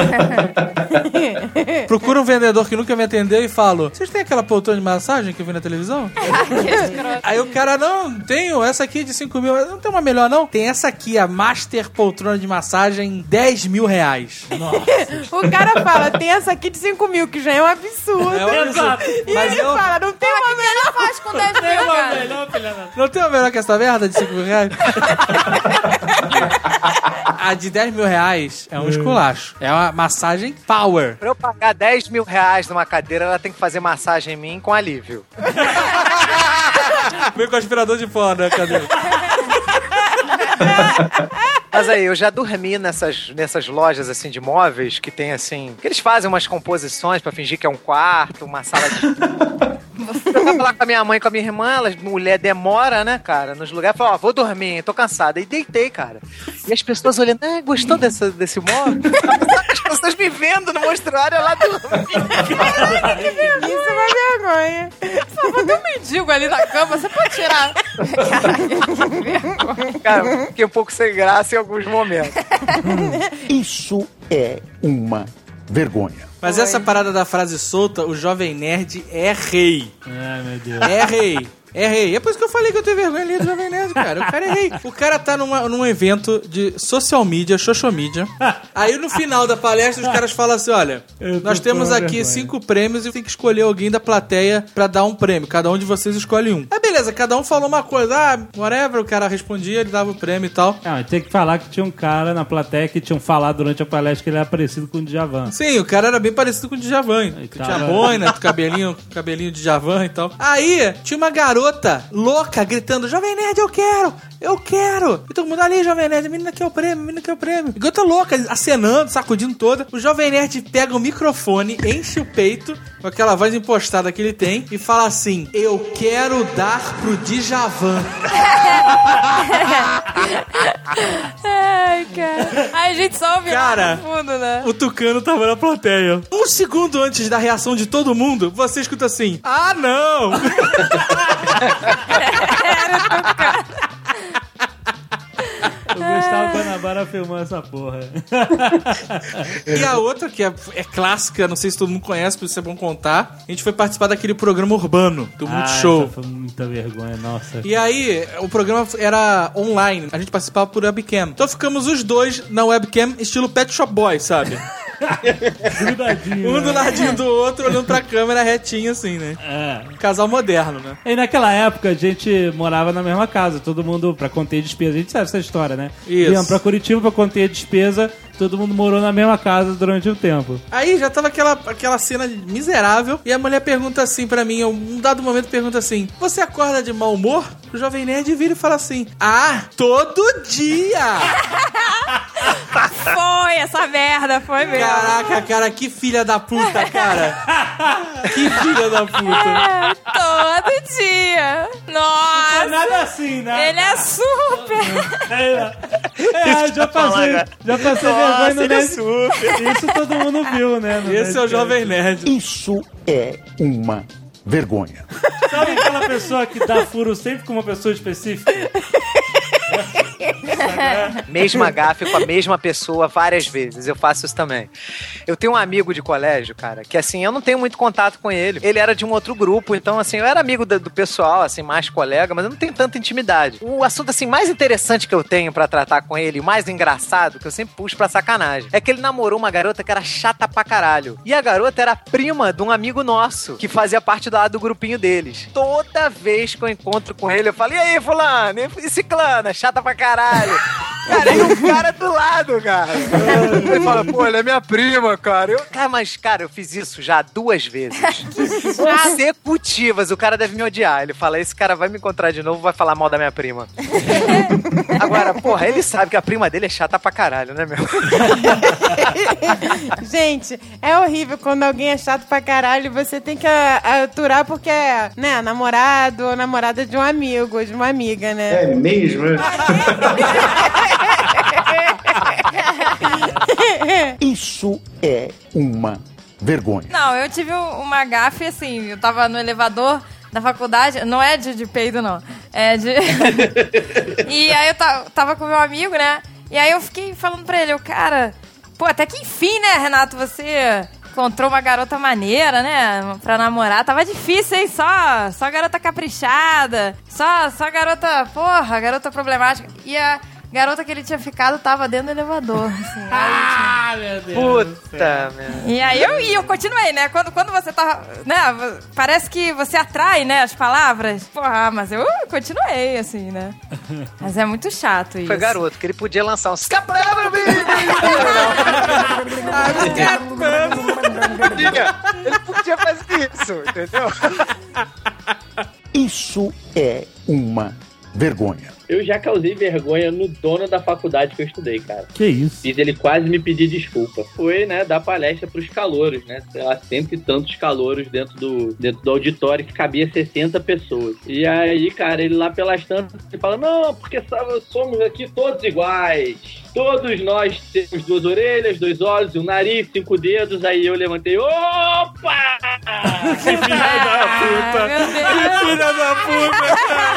Procuro um vendedor que nunca me atendeu e falo: vocês têm aquela poltrona de massagem que eu vi na televisão? Aí o cara: não, tenho, essa aqui é de cinco mil. Não tem uma melhor, não? Tem essa aqui, a Master Poltrona de Massagem, dez mil reais. Nossa. O cara fala: tem essa aqui de cinco mil, que já é um absurdo. É um absurdo. E Mas ele eu... fala: não tem uma melhor. Faz com dez mil, cara. Não tem uma melhor que essa merda de cinco mil reais? A de dez mil reais é um esculacho. É uma massagem power. Pra eu pagar dez mil reais numa cadeira, ela tem que fazer massagem em mim com alívio. Vem com aspirador de pó, né, cadeira? Mas aí, eu já dormi nessas, nessas lojas, assim, de móveis que tem, assim... Que eles fazem umas composições pra fingir que é um quarto, uma sala de... Eu tava lá com a minha mãe e com a minha irmã, elas, mulher demora, né, cara, nos lugares. Falou, ó, vou dormir, tô cansada. E deitei, cara. E as pessoas olhando, ah, gostou desse, desse móvel? As pessoas me vendo no mostruário lá dormindo. Isso é uma vergonha. Só vou ter um mendigo ali na cama, você pode tirar. Cara, fiquei um pouco sem graça em alguns momentos. Isso é uma vergonha. Mas essa parada da frase solta, o Jovem Nerd é rei. Ai, meu Deus. É rei. É rei. É por isso que eu falei que eu tenho vergonha ali do Jovem Nerd, cara. O cara é rei. O cara tá numa, num evento de social media, social media. Aí no final da palestra os caras falam assim, olha, nós temos aqui vergonha. cinco prêmios e tem que escolher alguém da plateia pra dar um prêmio. Cada um de vocês escolhe um. Aí beleza, cada um falou uma coisa. Ah, whatever, o cara respondia, ele dava o prêmio e tal. Não, tem que falar que tinha um cara na plateia que tinham falado durante a palestra que ele era parecido com o Djavan. Sim, o cara era bem parecido com o Djavan. Que tinha boina, cabelinho, cabelinho de Djavan e tal. Aí tinha uma garota louca, gritando, Jovem Nerd, eu quero, eu quero. E todo mundo ali, Jovem Nerd, menina quer o prêmio, menina quer o prêmio. E garota louca, acenando, sacudindo toda. O Jovem Nerd pega o microfone, enche o peito, com aquela voz impostada que ele tem, e fala assim, eu quero dar pro Djavan. Ai, cara. Ai, a gente só ouve cara, lá no fundo, né? O Tucano tava na plateia. Um segundo antes da reação de todo mundo, você escuta assim, ah, não! Era o Tucano. Eu gostava do Guanabara filmando essa porra. E a outra, que é, é clássica, não sei se todo mundo conhece, por isso é bom contar. A gente foi participar daquele programa urbano, do Multishow. Ah, foi muita vergonha, nossa. E aí, o programa era online, a gente participava por webcam. Então ficamos os dois na webcam, estilo Pet Shop Boys, sabe? Um do ladinho do outro, olhando pra câmera retinho assim, né? É. Casal moderno, né? E naquela época a gente morava na mesma casa, todo mundo pra conter despesa. A gente sabe essa história, né? Isso. Viemos pra Curitiba pra conter despesa, todo mundo morou na mesma casa durante um tempo. Aí já tava aquela, aquela cena miserável e a mulher pergunta assim pra mim, um dado momento pergunta assim, você acorda de mau humor? O Jovem Nerd vira e fala assim, ah, todo dia! Foi essa merda, foi mesmo. Caraca, cara, que filha da puta, cara. Que filha da puta. É, todo dia. Nossa. Não é nada assim, né? Ele é super. É, é já passei, já passei Nossa, vergonha no ele é Nerd. super. Isso todo mundo viu, né? Esse é o Jovem Nerd. Isso é uma vergonha. Sabe aquela pessoa que dá furo sempre com uma pessoa específica? Mesma gafe com a mesma pessoa várias vezes. Eu faço isso também. Eu tenho um amigo de colégio, cara, que assim, eu não tenho muito contato com ele. Ele era de um outro grupo, então assim, eu era amigo do, do pessoal, assim, mais colega, mas eu não tenho tanta intimidade. O assunto, assim, mais interessante que eu tenho pra tratar com ele, o mais engraçado, que eu sempre puxo pra sacanagem, é que ele namorou uma garota que era chata pra caralho. E a garota era prima de um amigo nosso, que fazia parte do, do grupinho deles. Toda vez que eu encontro com ele, eu falo, e aí, fulano? E ciclana? Chata pra caralho. Cara, e o cara do lado, cara. Ele fala, pô, ela é minha prima, cara. Eu, cara, mas, cara, eu fiz isso já duas vezes. Consecutivas. O cara deve me odiar. Ele fala, esse cara vai me encontrar de novo, vai falar mal da minha prima. Agora, porra, ele sabe que a prima dele é chata pra caralho, né, meu? Gente, é horrível quando alguém é chato pra caralho e você tem que a- aturar porque é, né, namorado ou namorada de um amigo ou de uma amiga, né? É mesmo? Isso é uma vergonha. Não, eu tive um- uma gafe, assim, eu tava no elevador da faculdade, não é de, de peido, não, é de... E aí eu ta- tava com meu amigo, né, e aí eu fiquei falando pra ele, eu, cara, pô, até que enfim, né, Renato, você encontrou uma garota maneira, né, pra namorar, tava difícil, hein, só, só garota caprichada, só, só garota, porra, garota problemática, e a... garota que ele tinha ficado tava dentro do elevador, assim. Ah, meu Deus. Puta, meu. E aí eu, e eu continuei, né? Quando, quando você tá, né? Parece que você atrai, né? As palavras. Porra, mas eu continuei, assim, né? Mas é muito chato isso. Foi garoto, que ele podia lançar um escapabra, Ele podia fazer isso, entendeu? Isso é uma vergonha. Eu já causei vergonha no dono da faculdade que eu estudei, cara. Que isso? Fiz ele quase me pedir desculpa. Foi, né, dar palestra pros calouros, né? Sei lá, cento e tantos calouros dentro do, dentro do auditório que cabia sessenta pessoas. E aí, cara, ele lá pelas tantas, ele fala, não, porque sabe, somos aqui todos iguais. Todos nós temos duas orelhas, dois olhos, um nariz, cinco dedos. Aí eu levantei, opa! Que filha da puta! Que filha da puta!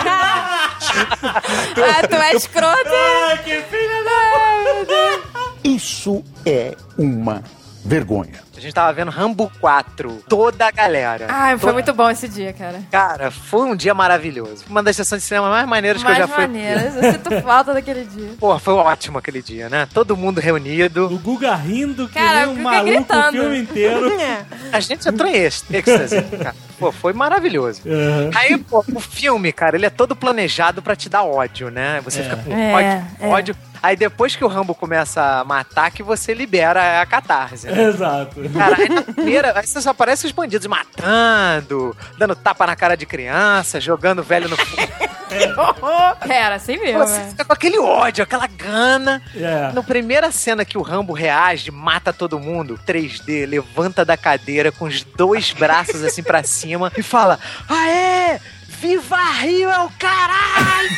Ah, tu é escroto! Ah, que filha da puta! Isso é uma vergonha. A gente tava vendo Rambo quatro, toda a galera. Ai, foi Toda- muito bom esse dia, cara. Cara, foi um dia maravilhoso. Uma das sessões de cinema mais maneiras que eu já Mais fui. maneiras. Eu sinto falta daquele dia. Pô, foi ótimo aquele dia, né? Todo mundo reunido. O Guga rindo que Cara, nem o um Guga maluco gritando. o filme inteiro. A gente entrou em êxtase, cara. Pô, foi maravilhoso. Uhum. Aí, pô, o filme, cara, ele é todo planejado pra te dar ódio, né? Você É. fica com É, ódio, é. ódio. Aí depois que o Rambo começa a matar, que você libera a catarse, né? Exato. Cara, aí na primeira, aí você só aparece os bandidos matando, dando tapa na cara de criança, jogando velho no fogo. Era assim mesmo, Você né? fica com aquele ódio, aquela gana. É. Na primeira cena que o Rambo reage, mata todo mundo, três D, levanta da cadeira com os dois braços assim pra cima e fala: aê! Viva Rio é o caralho!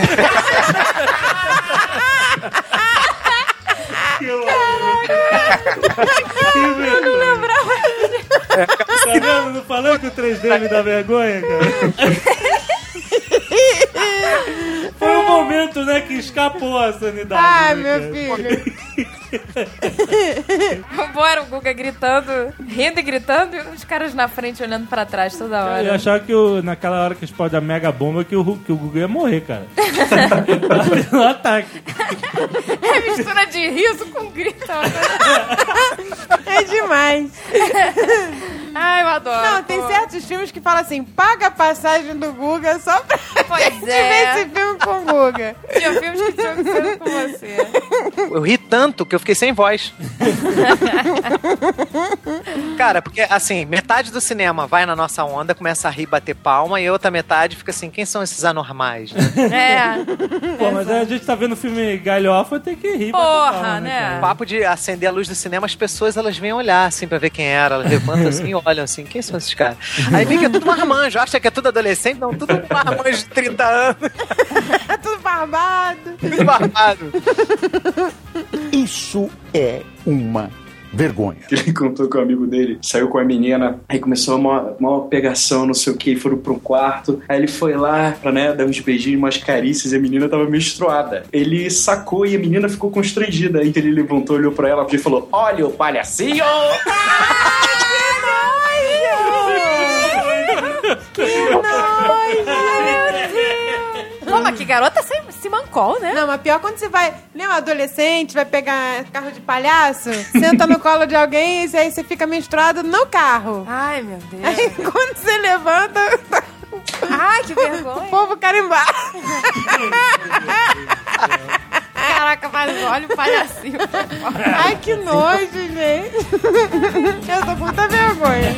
Eu não lembrava. Tá vendo? Não falei que o três D me dá vergonha, cara? Foi um momento, né, que escapou a sanidade. Ai, né, meu cara? filho. O bom era o Guga gritando, rindo e gritando, e os caras na frente olhando pra trás toda hora. Eu achava que o- naquela hora que explode a mega bomba que o, que o Guga ia morrer, cara. No ataque. É mistura de riso com grito. É demais. Ai, eu adoro. Não, tem pô. certos filmes que falam assim, paga a passagem do Guga só pra Pois gente é. ver esse filme com o Guga. Tinha filmes que tinham que ser com você. Eu ri tanto que eu fiquei sem voz. Cara, porque assim, metade do cinema vai na nossa onda, começa a rir, bater palma, e a outra metade fica assim, quem são esses anormais, né? É. Pô, mas aí a gente tá vendo filme galhofa, tem que rir. bater Porra, palma, né? O papo de acender a luz do cinema, as pessoas elas vêm olhar assim pra ver quem era, elas levantam assim e olham assim, quem são esses caras? Aí vem que é tudo marmanjo, acha que é tudo adolescente, não, tudo marmanjo de trinta anos, É tudo barbado. tudo barbado. Isso é uma vergonha. Ele contou que o amigo dele saiu com a menina, aí começou uma, uma pegação, não sei o que, foram pro quarto, aí ele foi lá pra, né, dar uns beijinhos, umas carícias, e a menina tava menstruada. Ele sacou e a menina ficou constrangida, aí ele levantou, olhou pra ela e falou, olha o palhacinho! Que nojo, meu Deus! Pô, mas que garota sem, se mancou, né? Não, mas pior quando você vai... Lembra, adolescente, vai pegar carro de palhaço, senta no colo de alguém e aí você fica menstruado no carro. Ai, meu Deus. Aí quando você levanta... Ai, que vergonha. O povo carimbar. Caraca, mas olha o palhacinho. Ai, que nojo, gente. Eu tô com muita vergonha.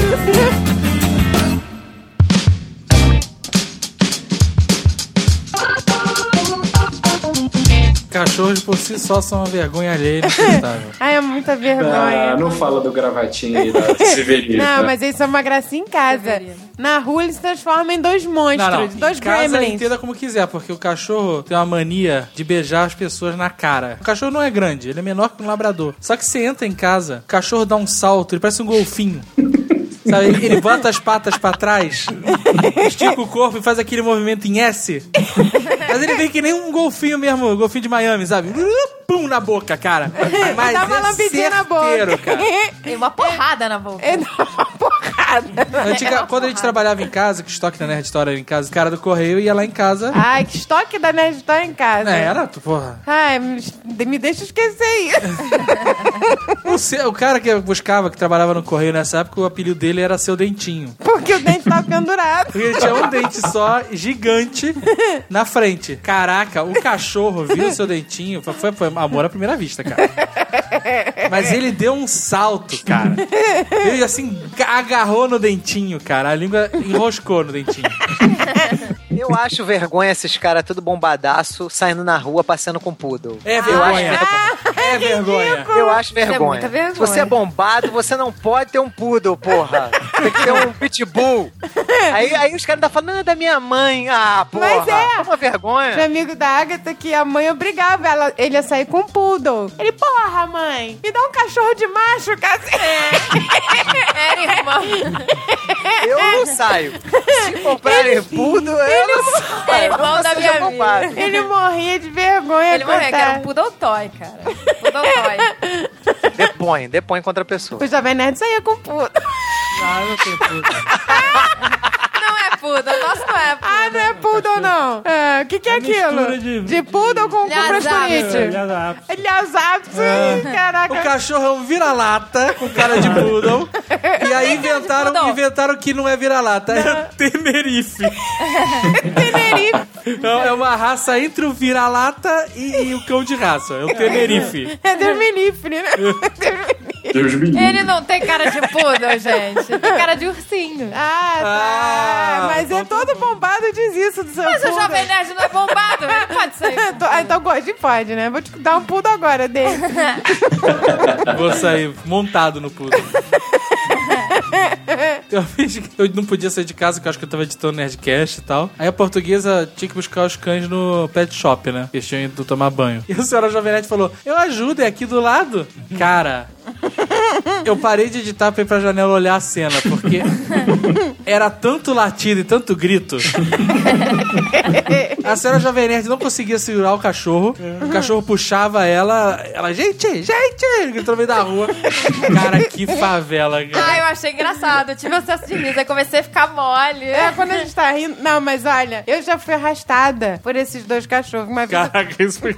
Cachorros por si só são uma vergonha alheia inacreditável. Ai, é muita vergonha. Ah, não fala do gravatinho aí da Severina. Não, mas eles são uma gracinha em casa. Severina. Na rua eles se transformam em dois monstros, não, não. dois em casa gremlins. Entenda como quiser, porque o cachorro tem uma mania de beijar as pessoas na cara. O cachorro não é grande, ele é menor que um labrador. Só que você entra em casa, o cachorro dá um salto, ele parece um golfinho. Sabe, ele, ele bota as patas pra trás, estica o corpo e faz aquele movimento em S. Mas ele vem que nem um golfinho mesmo, um golfinho de Miami, sabe? Pum, na boca, cara. Mas dá uma é lambidinha na boca. Cara. E uma porrada na boca. É, uma porrada. Antiga, é quando a gente trabalhava em casa, que estoque da Nerd Store era em casa, o cara do correio ia lá em casa. Ai, que estoque da Nerd Store em casa. É, era, porra. Ai, me deixa esquecer isso. o, seu, o cara que eu buscava, que trabalhava no correio nessa época, o apelido dele era Seu Dentinho. Porque o dente tava pendurado. Porque ele tinha um dente só, gigante, na frente. Caraca, o cachorro viu o Seu Dentinho, foi, foi amor à primeira vista, cara. Mas ele deu um salto, cara. Ele, assim, agarrou no dentinho, cara. A língua enroscou no dentinho. Eu acho vergonha esses caras tudo bombadaço, saindo na rua, passeando com poodle. É vergonha. Eu acho, é vergonha. Eu acho vergonha. É vergonha. Se você é bombado, você não pode ter um poodle, porra. Tem que ter um pitbull. Aí, aí os caras ainda falam, não, é da minha mãe. Ah, porra. Mas é. É uma vergonha. Tinha amigo da Agatha que a mãe obrigava ela, ele a sair com um poodle. Ele, porra, mãe, me dá um cachorro de macho, cacete. É, irmão. Eu não saio. Se comprarem poodle, eu não saio. É irmão da minha bombado. vida. Ele morria de vergonha. Ele morria, que era um poodle toy, cara. Poodle toy. Depõe, depõe contra a pessoa. O Jovem Nerd saía com poodle. Não, não tem poodle. Não é poodle, o nosso não é poodle. Ah, não é poodle, não. O é, que, que é, é aquilo? De, de poodle com frescurite. Lhasapes. Caraca. O cachorro é um vira-lata com cara de poodle. E aí inventaram, inventaram que não é vira-lata, é Tenerife. Tenerife. É uma raça entre o vira-lata e, e o cão de raça. É o Tenerife. É Derminifre, né? Deus me livre. Ele não tem cara de poodle, gente. Ele tem cara de ursinho. Ah, tá. Ah, mas é todo bombado diz isso do seu Mas poodle. o Jovem Nerd não é bombado, ele pode ser. Ah, então o Gordinho pode, né? Vou te dar um poodle agora dele. Vou sair montado no poodle. Eu, fiz, eu não podia sair de casa, porque eu acho que eu tava editando Nerdcast e tal. Aí a portuguesa tinha que buscar os cães no pet shop, né? Eles tinham ido tomar banho. E a senhora Jovem Nerd falou, eu ajudo, é aqui do lado. Cara, eu parei de editar pra ir pra janela olhar a cena, porque era tanto latido e tanto grito. A senhora Jovem Nerd não conseguia segurar o cachorro. O cachorro puxava ela. Ela, gente, gente! Gritou no meio da rua. Cara, que favela, cara. Ah, eu achei engraçado. Eu tive acesso de riso. Aí comecei a ficar mole. É, quando a gente tá rindo... Não, mas olha, eu já fui arrastada por esses dois cachorros. Uma vez Caraca, isso foi...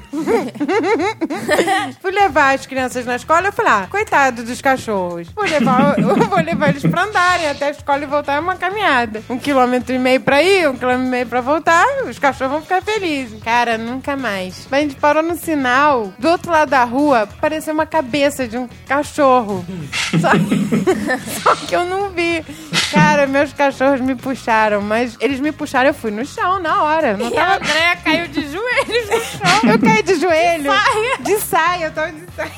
Fui levar as crianças na escola, eu falei, ah, coitado dos cachorros. Vou levar, eu vou levar eles pra andarem até a escola e voltar é uma caminhada. Um quilômetro e meio pra ir, um quilômetro e meio pra voltar, os cachorros vão ficar felizes. Cara, nunca mais. Mas a gente parou no sinal, do outro lado da rua, parecia uma cabeça de um cachorro. Só, só que eu não vi. Cara, meus cachorros me puxaram, mas eles me puxaram, eu fui no chão na hora. Não E tava... a Andréia caiu de joelhos no chão. Eu caí de joelho. De saia. De saia, eu tava de saia.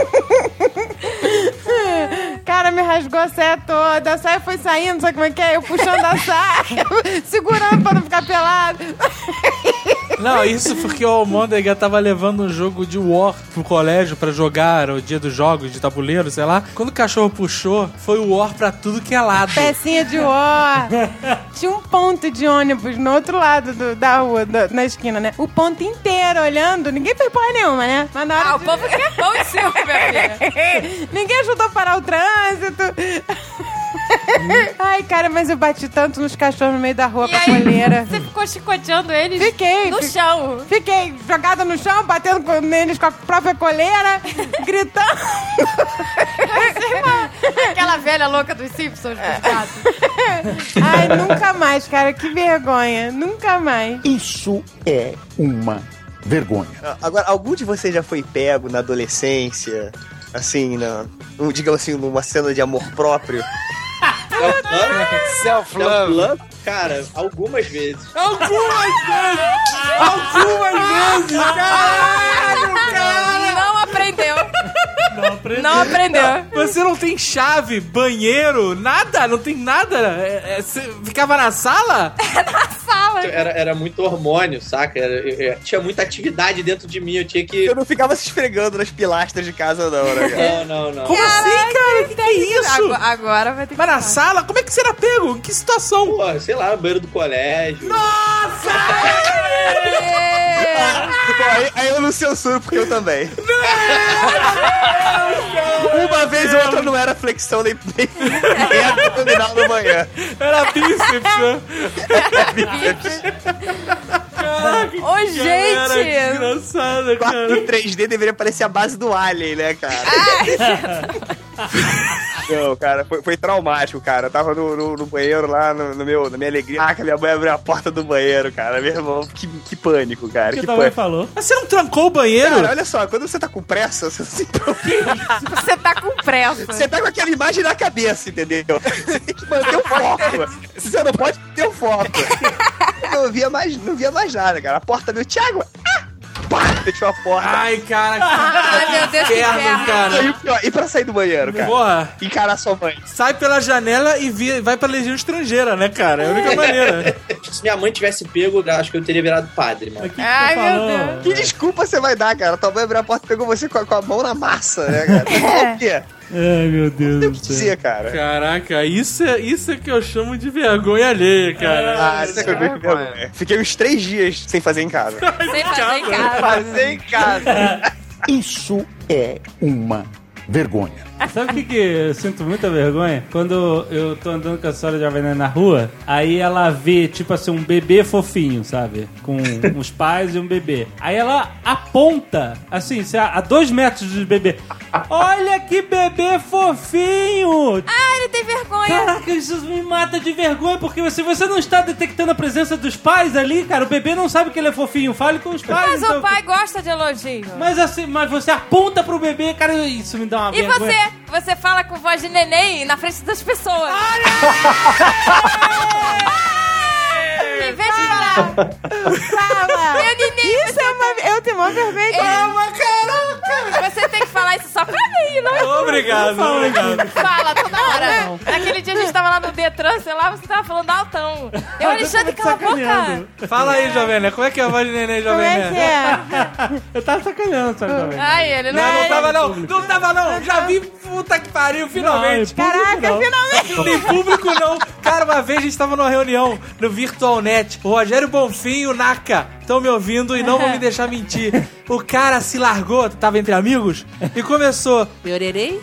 Cara, me rasgou a saia toda. A saia foi saindo, sabe como é que é? Eu puxando a saia, segurando pra não ficar pelado. Não, isso porque o Almôndega tava levando um jogo de War pro colégio pra jogar o dia dos jogos de tabuleiro, sei lá. Quando o cachorro puxou, foi o War pra tudo que é lado. Pecinha de War. Tinha um ponto de ônibus no outro lado do- da rua, da- na esquina, né? O ponto inteiro olhando, ninguém fez porra nenhuma, né? Mas na hora Ah, o de- povo quer pão em cima, minha filha. Ninguém ajudou a parar o trânsito. Ai, cara, mas eu bati tanto nos cachorros no meio da rua E com a aí, coleira. você ficou chicoteando eles Fiquei. no fi- chão. Fiquei jogada no chão, batendo com- neles com a própria coleira, gritando. Aquela velha louca dos Simpsons, dos gatos. Ai, nunca mais, cara. Que vergonha. Nunca mais. Isso é uma vergonha. Agora, algum de vocês já foi pego na adolescência, assim, na, um, digamos assim, numa cena de amor próprio? Self-love? Self-love? Cara, algumas vezes. Algumas vezes! Algumas vezes! Caralho, cara! Não aprendeu. Não aprendeu. Não aprendeu. Você não tem chave, banheiro, nada? Não tem nada? É, é, você ficava na sala? Na sala. Era, era muito hormônio, saca? Era, eu- eu- tinha muita atividade dentro de mim, eu tinha que... Eu não ficava se esfregando nas pilastras de casa, não, né, cara? Não, não, não. Como assim, cara? Que que é isso? Agora, agora vai ter que Mas na falar. sala? Como é que você era pego? Em que situação? Pô, sei lá, no banheiro do colégio. Pô, aí, aí eu não censuro, porque eu também. Uma vez ou outra não era flexão nem nem era terminal no banheiro. Era bíceps, né? Ô, Cara, que gente! desgraçada, cara. Em três D deveria parecer a base do Alien, né, cara? Não, cara, foi, foi traumático, cara. Eu tava no, no, no banheiro lá, no, no meu, na minha alegria. Ah, que minha mãe abriu a porta do banheiro, cara. Meu irmão, que, que pânico, cara. O que Que tua mãe pânico. falou? Mas você não trancou o banheiro? Cara, olha só, quando você tá com pressa, você se Você tá com pressa. Você tá com aquela imagem na cabeça, entendeu? Você tem que manter o foco. Você não pode ter o foco. Eu não via mais, não via mais nada, cara. A porta meu, Thiago! Ah! Pá, fechou a porta. Ai, cara, que Ai, meu Deus, que inferno, inferno. cara. E, o pior, e pra sair do banheiro, cara? Porra, Encarar sua mãe. sai pela janela e vi- vai pra legião estrangeira, né, cara? É a única maneira. Se minha mãe tivesse pego, eu acho que eu teria virado padre, mano. O que que Ai, tu meu falou? Deus. Que desculpa você vai dar, cara? Tua mãe abriu a porta e pegou você com a, com a mão na massa, né, cara? O quê? Ai, meu Deus Tem o do que céu. dizer, cara? Caraca, isso é, isso é que eu chamo de vergonha alheia, cara. Ah, isso é que eu vi vergonha. Fiquei uns três dias sem fazer em casa. Sem fazer em casa. Fazer em casa. Isso é uma vergonha. Sabe o que, que eu sinto muita vergonha? Quando eu tô andando com a senhora de Avenida na rua, aí ela vê, tipo assim, um bebê fofinho, sabe? Com os pais e um bebê. Aí ela aponta, assim, se a a dois metros do bebê. Olha que bebê fofinho! Ah, ele tem vergonha. Caraca, isso me mata de vergonha, porque se você não está detectando a presença dos pais ali, cara, o bebê não sabe que ele é fofinho. Fale com os pais. Mas então. o pai gosta de elogio. Mas assim, mas você aponta pro bebê, cara, isso me dá uma E vergonha. você? Você fala com voz de neném na frente das pessoas. Em vez de falar, Fala. meu neném, Isso é uma... Eu tenho uma vergonha. Calma, caraca! Você tem que falar isso só pra mim, não? Obrigado, obrigado. Fala toda hora. Naquele dia a gente tava lá no Detran, sei lá, você tava falando altão. Eu, Alexandre, cala a boca. Fala aí, Jovem Nerd. Como é que é a voz de neném, Como Jovem é Nerd? que é? Eu tava sacaneando, sabe, também. Ai, ele não, Não, não é. tava não. Não tava não. Já vi, puta que pariu, finalmente. Caraca, finalmente. Em público não. Cara, uma vez a gente tava numa reunião no VirtualNet. O Rogério Bonfim e o Naka estão me ouvindo e não vão me deixar mentir. O cara se largou, tava entre amigos, e começou. Meu neném?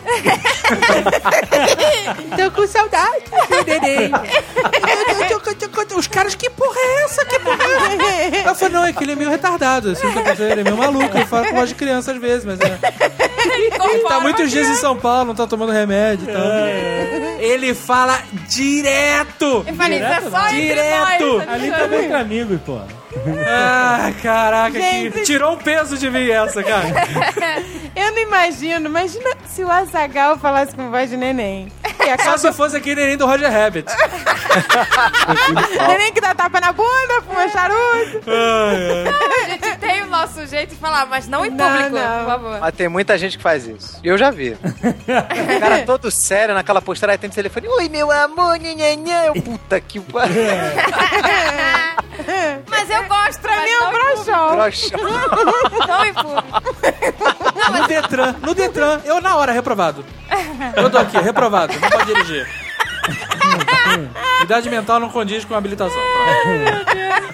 Tô com saudade, meu neném. Os caras, que porra é essa? Que porra é essa? Eu falei, não, é que ele é meio retardado. Assim, ele é meio maluco. Ele fala com voz de criança às vezes, mas é. Ele tá muitos dias em São Paulo, não tá tomando remédio e tal. Ele fala direto. Eu falei, isso é só entre Direto. nós, Ali tá entre amigos, pô. Ah, caraca, Gente. que tirou um peso de mim essa, cara. Eu não imagino. Imagina se o Azaghal falasse com voz de neném. E Só acaba... se fosse aquele neném do Roger Rabbit. Neném que dá tapa na bunda, fuma charuto. A gente tem o nosso jeito de falar, mas não em Não, público, não. por favor. Mas tem muita gente que faz isso. E eu já vi. O cara todo sério naquela postura, aí tem o telefone. Oi, meu amor, nhanhanhã. Eu, puta que pariu. Mas eu gosto. Pra mas mim é um não em broxol. Broxol. Não em público. No Detran, no Detran, eu na hora, reprovado. Eu tô aqui, reprovado, não pode dirigir. Idade mental não condiz com habilitação. Ai, meu Deus.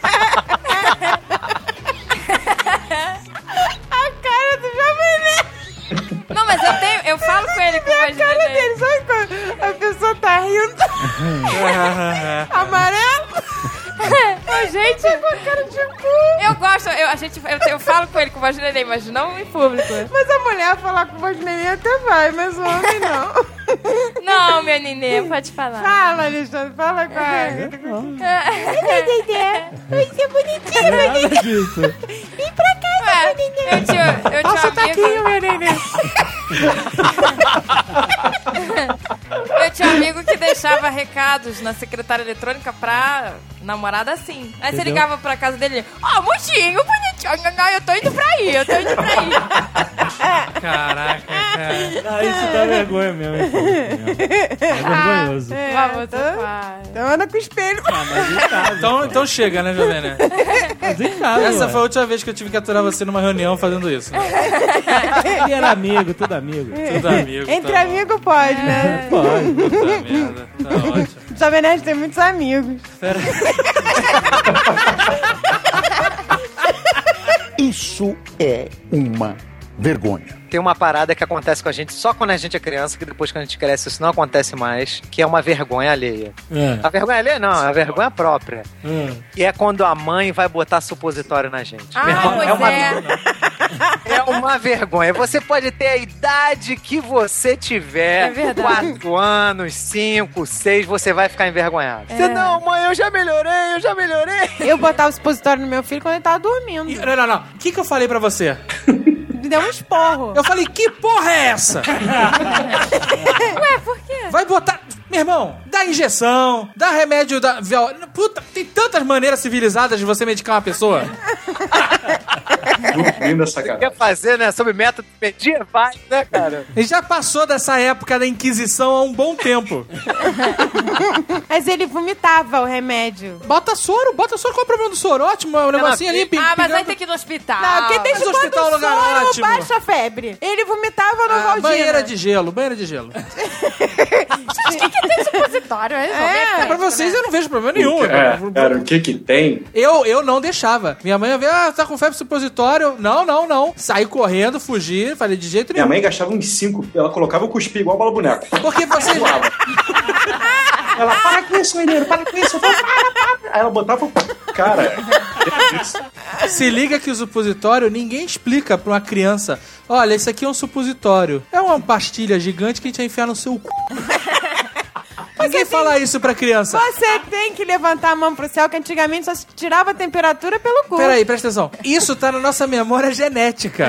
A cara do Jovem Nerd. Não, mas eu tenho, eu falo com ele com a voz de cara neném. dele, sabe quando a pessoa tá rindo? Amarelo. Ô, gente, com cara de cu. Eu gosto, eu, a gente, eu, eu falo com ele com voz de neném, mas não em público. Mas a mulher falar com voz de neném até vai, mas o homem não. Não, meu neném, pode falar. Fala, Alexandre, fala com a Oi, você é bonitinho, meu Nada neném. disso. Vem pra cá, Ué, meu neném. eu tinha, eu tinha Passa um o taquinho, amigo... meu neném. Eu tinha um amigo que deixava recados na secretária eletrônica pra namorada assim. Aí você Entendeu? ligava pra casa dele, ó, oh, mocinho, bonitinho, eu tô indo pra aí, eu tô indo pra aí. Caraca, cara. Ah, isso dá vergonha mesmo. hein, pô. É vergonhoso. É, Mas você então- faz. Então anda com o espelho. Ah, mas em casa. Então, então chega, né, Jovem Nerd? Mas em casa, Essa ué. foi a última vez que eu tive que aturar você numa reunião fazendo isso. Né? Ele era amigo, tudo amigo. Tudo amigo. Entre tá amigos pode, né? Pode. bom. Puta merda, tá ótimo. O Jovem Nerd tem muitos amigos. Isso é uma vergonha. Tem uma parada que acontece com a gente só quando a gente é criança, que depois que a gente cresce isso não acontece mais, que é uma vergonha alheia. É. A vergonha alheia não, é a vergonha própria. É. E é quando a mãe vai botar supositório na gente. Ah, Meu irmão, pois é uma é. É uma vergonha. Você pode ter a idade que você tiver. É verdade. Quatro anos, cinco, seis, você vai ficar envergonhado. É. Você, não, mãe, eu já melhorei, eu já melhorei. Eu botava o supositório no meu filho quando ele tava dormindo. E- Não, não, não. O que, que eu falei pra você? Me deu um esporro. Eu falei, que porra é essa? Ué, por quê? Vai botar... Meu irmão, dá injeção, dá remédio, dá... viol- Puta, tem tantas maneiras civilizadas de você medicar uma pessoa. Linda sacanagem. Quer fazer, né? Sobre método medievais, né, cara? E já passou dessa época da Inquisição há um bom tempo. Mas ele vomitava o remédio. Bota soro, bota soro. Qual é o problema do soro? Ótimo, é um negocinho ali. pi- Ah, mas pingando- aí tem que ir no hospital. Não, quem tem mas que o hospital é um quando o lugar soro ótimo. baixa a febre. Ele vomitava no Ah, Valdina. banheira de gelo, banheira de gelo. Gente, o que, que tem supositório? É, É, É, pra vocês eu não vejo problema nenhum. É, cara, o que que tem? Eu, eu não deixava. Minha mãe ia ver, ah, tá com febre supositório. Não, não, não. Saí correndo, fugi, falei de jeito Minha nenhum. mãe gastava uns cinco, ela colocava o cuspir igual bola boneco. Porque vocês... Ela, para com isso, menino, para com isso. Eu falei, para, para. Aí ela botava, cara, é isso. Se liga que o supositório, ninguém explica pra uma criança. Olha, isso aqui é um supositório. É uma pastilha gigante que a gente vai enfiar no seu cu. Ninguém fala isso pra criança. Você tem que levantar a mão pro céu, que antigamente só se tirava a temperatura pelo cu. Peraí, presta atenção. Isso tá na nossa memória genética.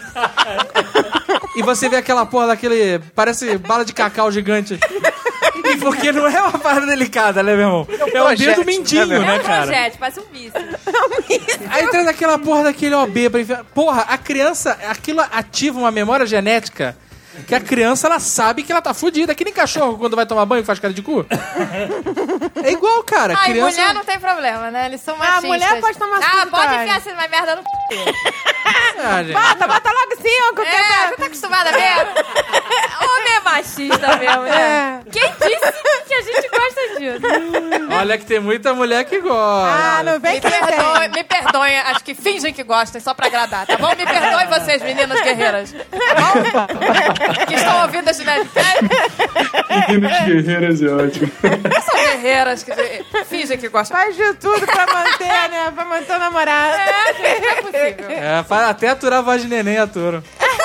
E você vê aquela porra daquele... Parece bala de cacau gigante. Porque não é uma parada delicada, né, meu irmão? É um projétil, dedo mindinho, né, né, É um cara? projétil, parece um míssil. Aí traz aquela porra daquele O B pra enfiar. Porra, a criança, aquilo ativa uma memória genética que a criança, ela sabe que ela tá fudida. Que nem cachorro quando vai tomar banho e faz cara de cu. É igual, cara. Ah, e criança... mulher não tem problema, né? Eles são Ah, machistas. mulher pode tomar Ah, supositório. pode enfiar essa merda no c... Ah, gente. Bota, bota logo cinco. que É, você tá acostumada mesmo? Homem é machista mesmo, né? É. Quem disse que a gente gosta disso? Olha que tem muita mulher que gosta. Ah, não vem Me que perdoem, me perdoem, acho que fingem que gostam só pra agradar, tá bom? Me perdoem vocês, meninas guerreiras, tá bom? Que estão ouvindo esse Nerdcast. Meninas guerreiras é ótimo. São guerreiras que fingem que gostam. Faz de tudo pra manter, né? Pra manter o namorado. É, gente, não é possível. É, fa- até aturar a voz de neném aturo.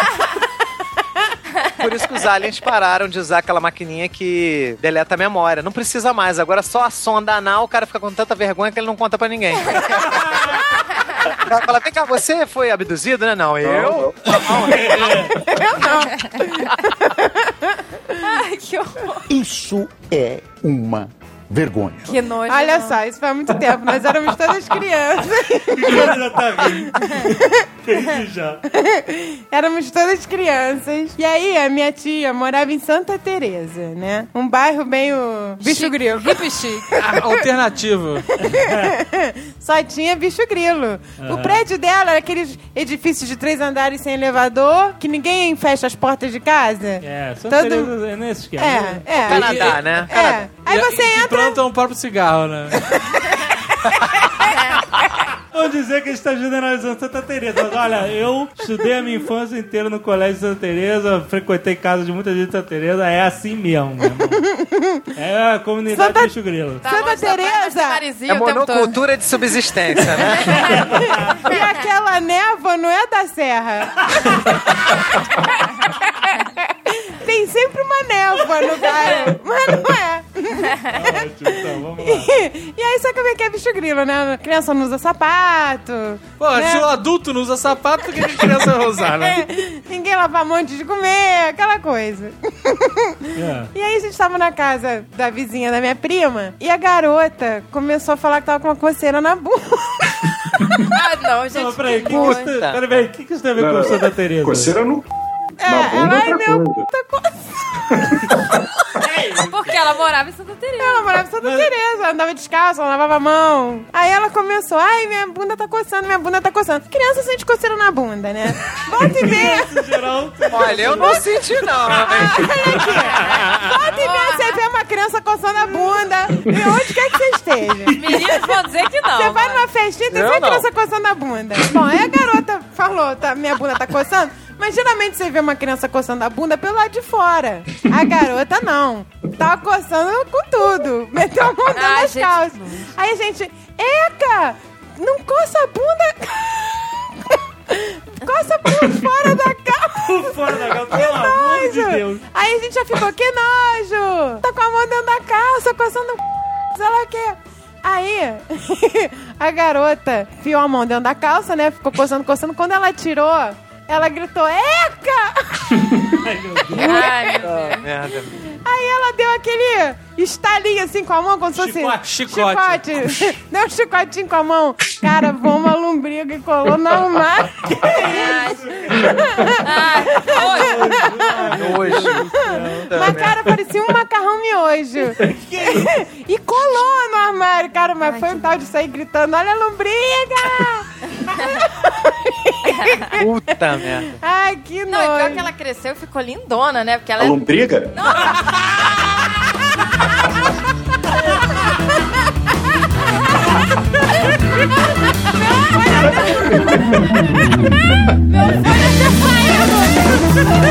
Por isso que os aliens pararam de usar aquela maquininha que deleta a memória. Não precisa mais. Agora só a sonda anal, o cara fica com tanta vergonha que ele não conta pra ninguém. O cara fala, vem cá, você foi abduzido, né? Não, eu? Ai, que horror. Isso é uma vergonhas. Que nojo. Olha só, isso faz muito tempo. Nós éramos todas crianças. Já tá rindo. Entendi já. Éramos todas crianças. E aí, a minha tia morava em Santa Teresa, né? Um bairro meio bicho Chique. grilo. Hippie chique. Alternativo. Só tinha bicho grilo. O prédio dela era aqueles edifícios de três andares sem elevador, que ninguém fecha as portas de casa. É, Santa Todo- Teresa é nesse esquema. É, é. Canadá, né? É. Aí E- você e que entra... plantam o próprio cigarro, né? Vou dizer que a gente tá generalizando Santa Teresa. Mas olha, eu estudei a minha infância inteira no colégio de Santa Teresa, frequentei casa de muita gente de Santa Teresa, é assim mesmo, meu irmão. É a comunidade Santa- do bicho grilo. Tá Santa longe da praia, Teresa. mas Marizia É o tempo todo. monocultura de subsistência, né? E aquela névoa não é da serra. Tem sempre uma névoa no bairro, mas não é. Ótimo, então, vamos lá. E aí, só que como é que é bicho grilo, né? A criança não usa sapato. Pô, né? se o adulto não usa sapato, por que a criança vai usar, né? É, ninguém lava a mão antes de comer, aquela coisa. É. E aí a gente tava na casa da vizinha da minha prima e a garota começou a falar que tava com uma coceira na bunda. Ah, não, gente. Não, peraí, o que, que, Puta. isso tem- peraí, o que, que isso tem a ver Não, com não. Santa Teresa? Coceira no... É, Na bunda ela, é ai, outra meu coisa. puta coceira. Porque ela morava em Santa Teresa. Ela morava em Santa Teresa, ela andava descalça, ela lavava a mão. Aí ela começou, ai, minha bunda tá coçando, minha bunda tá coçando. Criança sente coceira na bunda, né? Volta e meia. Em geral, Olha, eu não senti, não. Olha aqui. Volta e meia, você vê uma criança coçando a bunda. E onde quer que você esteja. Meninos vão dizer que não. Você vai mas- numa festinha, tem Eu sempre não. criança coçando a bunda. Bom, aí a garota falou, tá, minha bunda tá coçando. Mas geralmente você vê uma criança coçando a bunda pelo lado de fora. A garota não. Tava coçando com tudo. Meteu a mão dentro Ai, das gente, calças. Aí a gente, Eca, não coça a bunda... Coça por fora da calça. por fora da calça, Que pelo amor de nojo. Deus. Aí a gente já ficou, que nojo. Tá com a mão dentro da calça, coçando o sei lá o quê. Aí, a garota enfiou a mão dentro da calça, né? Ficou coçando, coçando. Quando ela tirou, ela gritou, Eca! Ai, meu Deus. Ai, meu Deus. Ah, merda. Aí ela deu aquele estalinho assim com a mão, como se fosse... Chicote. Chicote. Chicote. Deu um chicotinho com a mão. Cara, voou uma lombriga e colou no armário. Ai, ai, hoje. Nojo. Mas, cara, parecia um macarrão miojo. E colou no armário, cara. Mas foi um tal de sair gritando, olha a lombriga! Puta merda. Ai, que Não, e pior nojo. que ela cresceu e ficou lindona, né? Porque ela A é... lombriga? Meu filho já saiu!